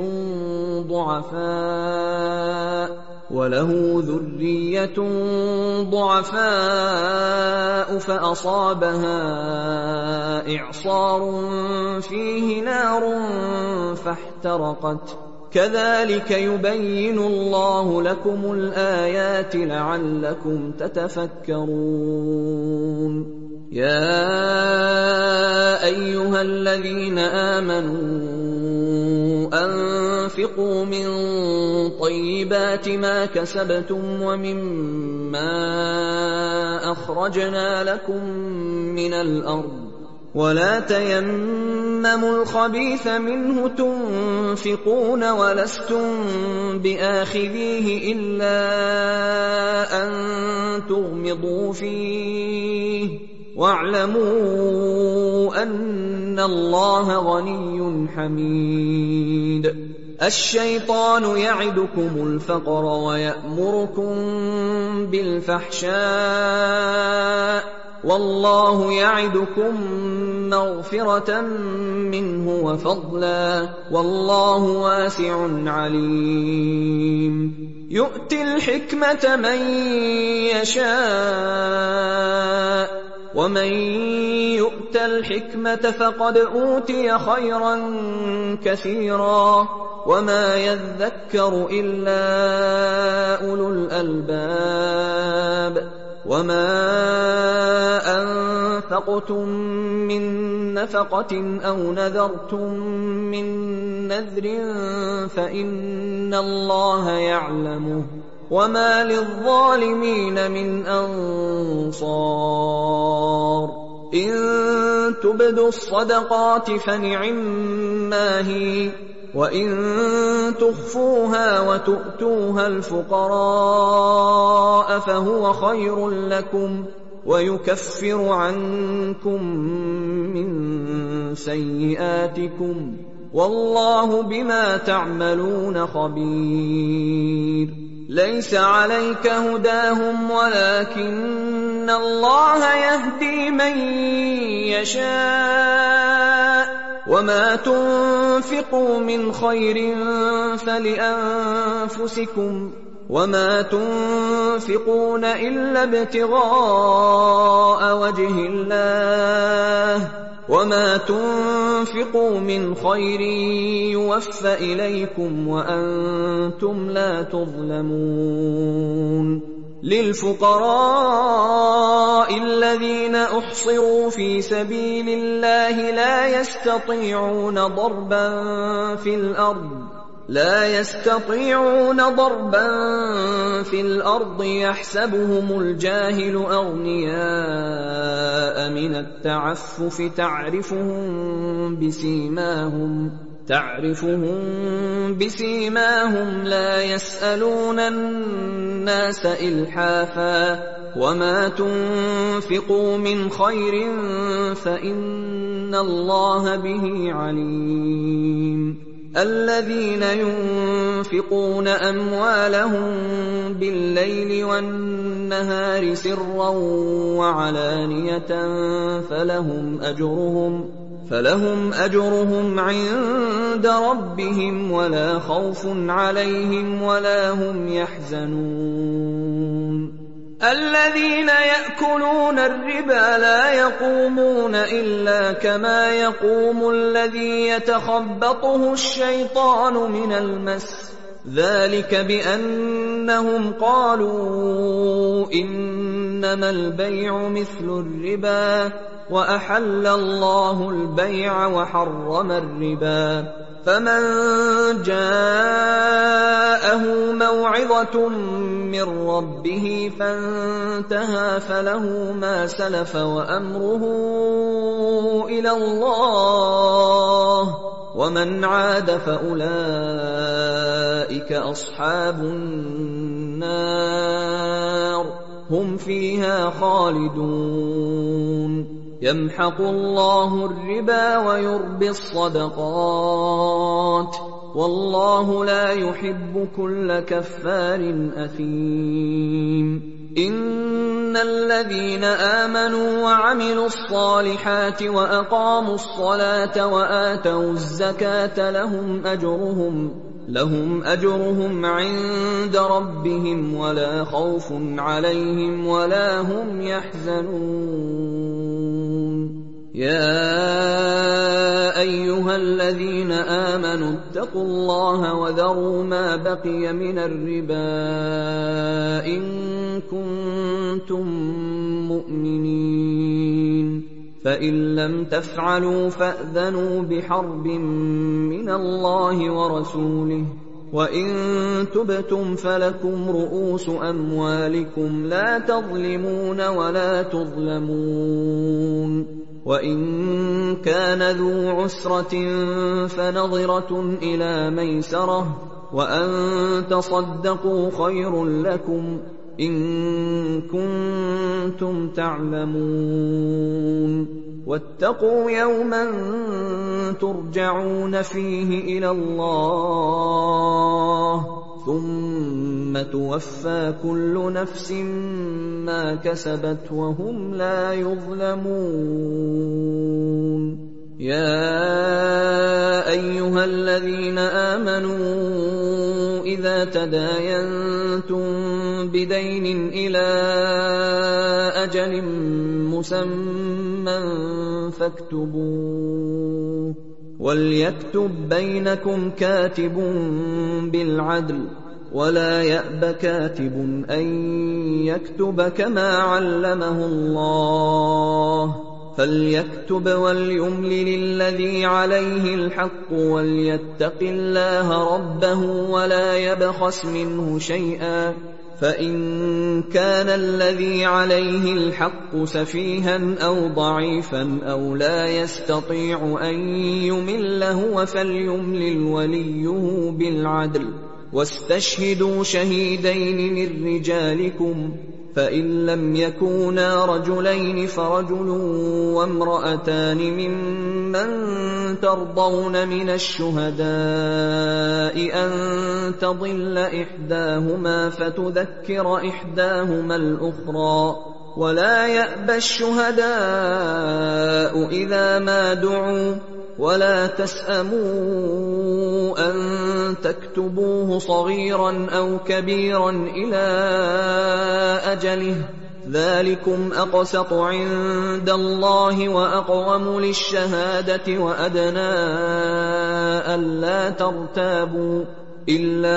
ضعفاء وله ذرية ضعفاء فأصابها إعصار فيه نار فاحترقت كذلك يبين الله لكم الآيات لعلكم تتفكرون. يا أيها الذين آمنوا أنفقوا من طيبات ما كسبتم ومما أخرجنا لكم من الأرض ولا تيمموا الخبيث منه تنفقون ولستم بآخذيه إلا أن تغمضوا فيه واعلموا أن الله غني حميد. الشيطان يعدكم الفقر ويأمركم بالفحشاء والله يعدكم مغفرة منه وفضلا والله واسع عليم. يؤتي الحكمة من يشاء ومن يؤت الحكمة فقد أوتي خيرا كثيرا وما يذكر إلا أولو الألباب. وما أنفقتم من نفقة أو نذرتم من نذر فإن الله يعلمه وما للظالمين من أنصار. إن تبدوا الصدقات فنعما هي وإن تخفوها وتؤتوها الفقراء فهو خير لكم ويكفر عنكم من سيئاتكم والله بما تعملون خبير. ليس عليك هداهم ولكن الله يهدي من يشاء وما تنفقوا من خير فلأنفسكم وما تنفقون إلا ابتغاء وجه الله وما تنفقوا من خير يوفى إليكم وأنتم لا تظلمون. للفقراء الذين أحصروا في سبيل الله لا يستطيعون ضربا في الأرض لا يستطيعون ضربا في الأرض يحسبهم الجاهل أغنياء من التعفف تعرفهم بسيماهم تعرفهم بسيماهم لا يسألون الناس إلحافا وما تنفقوا من خير فإن الله به عليم. الذين ينفقون أموالهم بالليل والنهار سرا وعلانية فلهم أجرهم فلهم أجرهم عند ربهم ولا خوف عليهم ولا هم يحزنون. الذين يأكلون الربا لا يقومون إلا كما يقوم الذي يتخبطه الشيطان من المس ذلك بأنهم قالوا إن إنما البيع مثل الربا وأحل الله البيع وحرم الربا فمن جاءه موعظة من ربه فانتهى فله ما سلف وأمره إلى الله ومن عاد فأولئك أصحاب النار هم فيها خالدون يمحق الله الربا ويربي الصدقات والله لا يحب كل كفار أثيم إن الذين آمنوا وعملوا الصالحات وأقاموا الصلاة وآتوا الزكاة لهم أجرهم لهم أجرهم عند ربهم ولا خوف عليهم ولا هم يحزنون يا أيها الذين آمنوا اتقوا الله وذروا ما بقي من الربا إن كنتم مؤمنين فإن لم تفعلوا فأذنوا بحرب من الله ورسوله وإن تبتم فلكم رؤوس أموالكم لا تظلمون ولا تظلمون وإن كان ذو عسرة فنظرة إلى ميسرة وأن تصدقوا خير لكم إن كنتم تعلمون واتقوا يوما ترجعون فيه إلى الله ثم توفى كل نفس ما كسبت وهم لا يظلمون يا أيها الذين آمنوا إذا تداينتم بدين إلى أجل مسمى فاكتبوه وليكتب بينكم كاتب بالعدل ولا يأب كاتب أن يكتب كما علمه الله فليكتب وليملل الذي عليه الحق وليتق الله ربه ولا يبخس منه شيئا فإن كان الذي عليه الحق سفيها أو ضعيفا أو لا يستطيع أن يمل هو فليملل وليه بالعدل واستشهدوا شهيدين من رجالكم فإن لم يكونا رجلين فرجل وامرأتان ممن ترضون من الشهداء أن تضل إحداهما فتذكر إحداهما الأخرى ولا يأبى الشهداء إذا ما دعوا ولا تسأموا أن تكتبوه صغيرا أو كبيرا إلى أجله ذلكم أقسط عند الله وأقوم للشهادة وأدنى ألا ترتابوا إلا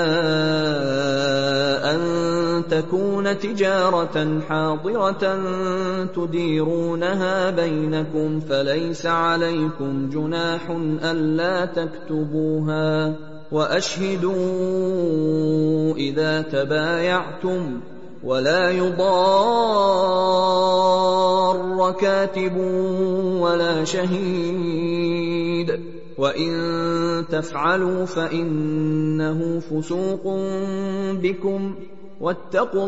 أن تكون تجارة حاضرة تديرونها بينكم فليس عليكم جناح ألا تكتبوها وأشهدوا إذا تبايعتم ولا يضار كاتب ولا شهيد وإن تفعلوا فإنه فسوق بكم واتقوا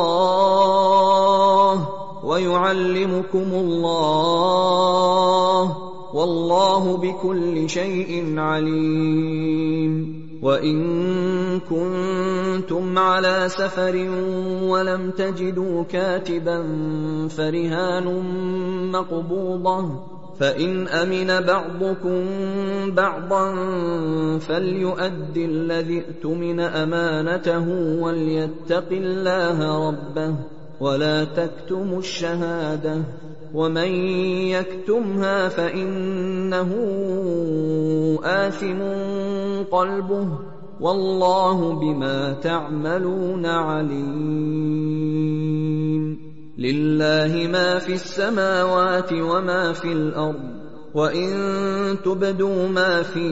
الله ويعلمكم الله والله بكل شيء عليم وإن كنتم على سفر ولم تجدوا كاتبا فرهان مقبوضة فإن أمن بعضكم بعضا فليؤد الذي اؤتمن أمانته وليتق الله ربه ولا تكتموا الشهادة ومن يكتمها فإنه آثم قلبه والله بما تعملون عليم لله ما في السماوات وما في الأرض وإن تبدوا ما في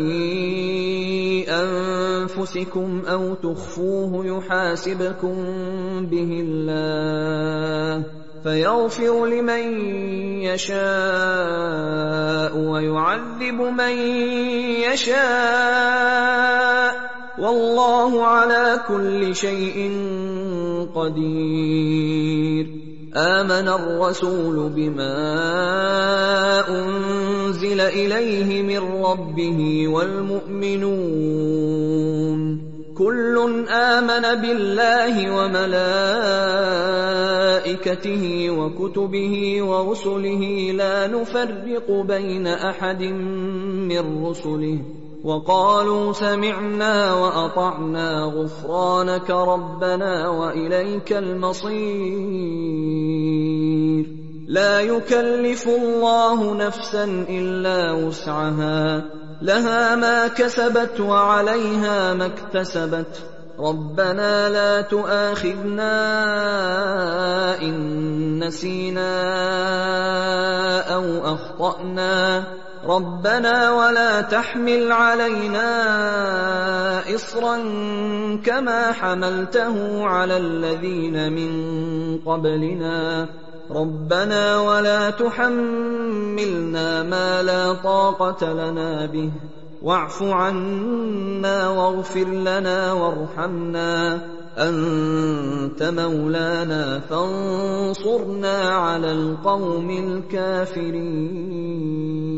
أنفسكم أو تخفوه يحاسبكم به الله فيغفر لمن يشاء ويعذب من يشاء والله على كل شيء قدير. آمن الرسول بما أنزل إليه من ربه والمؤمنون كل آمن بالله وملائكته وكتبه ورسله لا نفرق بين أحد من رسله وقالوا سمعنا وأطعنا غفرانك ربنا وإليك المصير. لا يكلف الله نفسا إلا وسعها لها ما كسبت وعليها ما اكتسبت ربنا لا تؤاخذنا إن نسينا أو أخطأنا ربنا ولا تحمل علينا إصرا كما حملته على الذين من قبلنا ربنا ولا تحملنا ما لا طاقة لنا به واعف عنا واغفر لنا وارحمنا أنت مولانا فانصرنا على القوم الكافرين.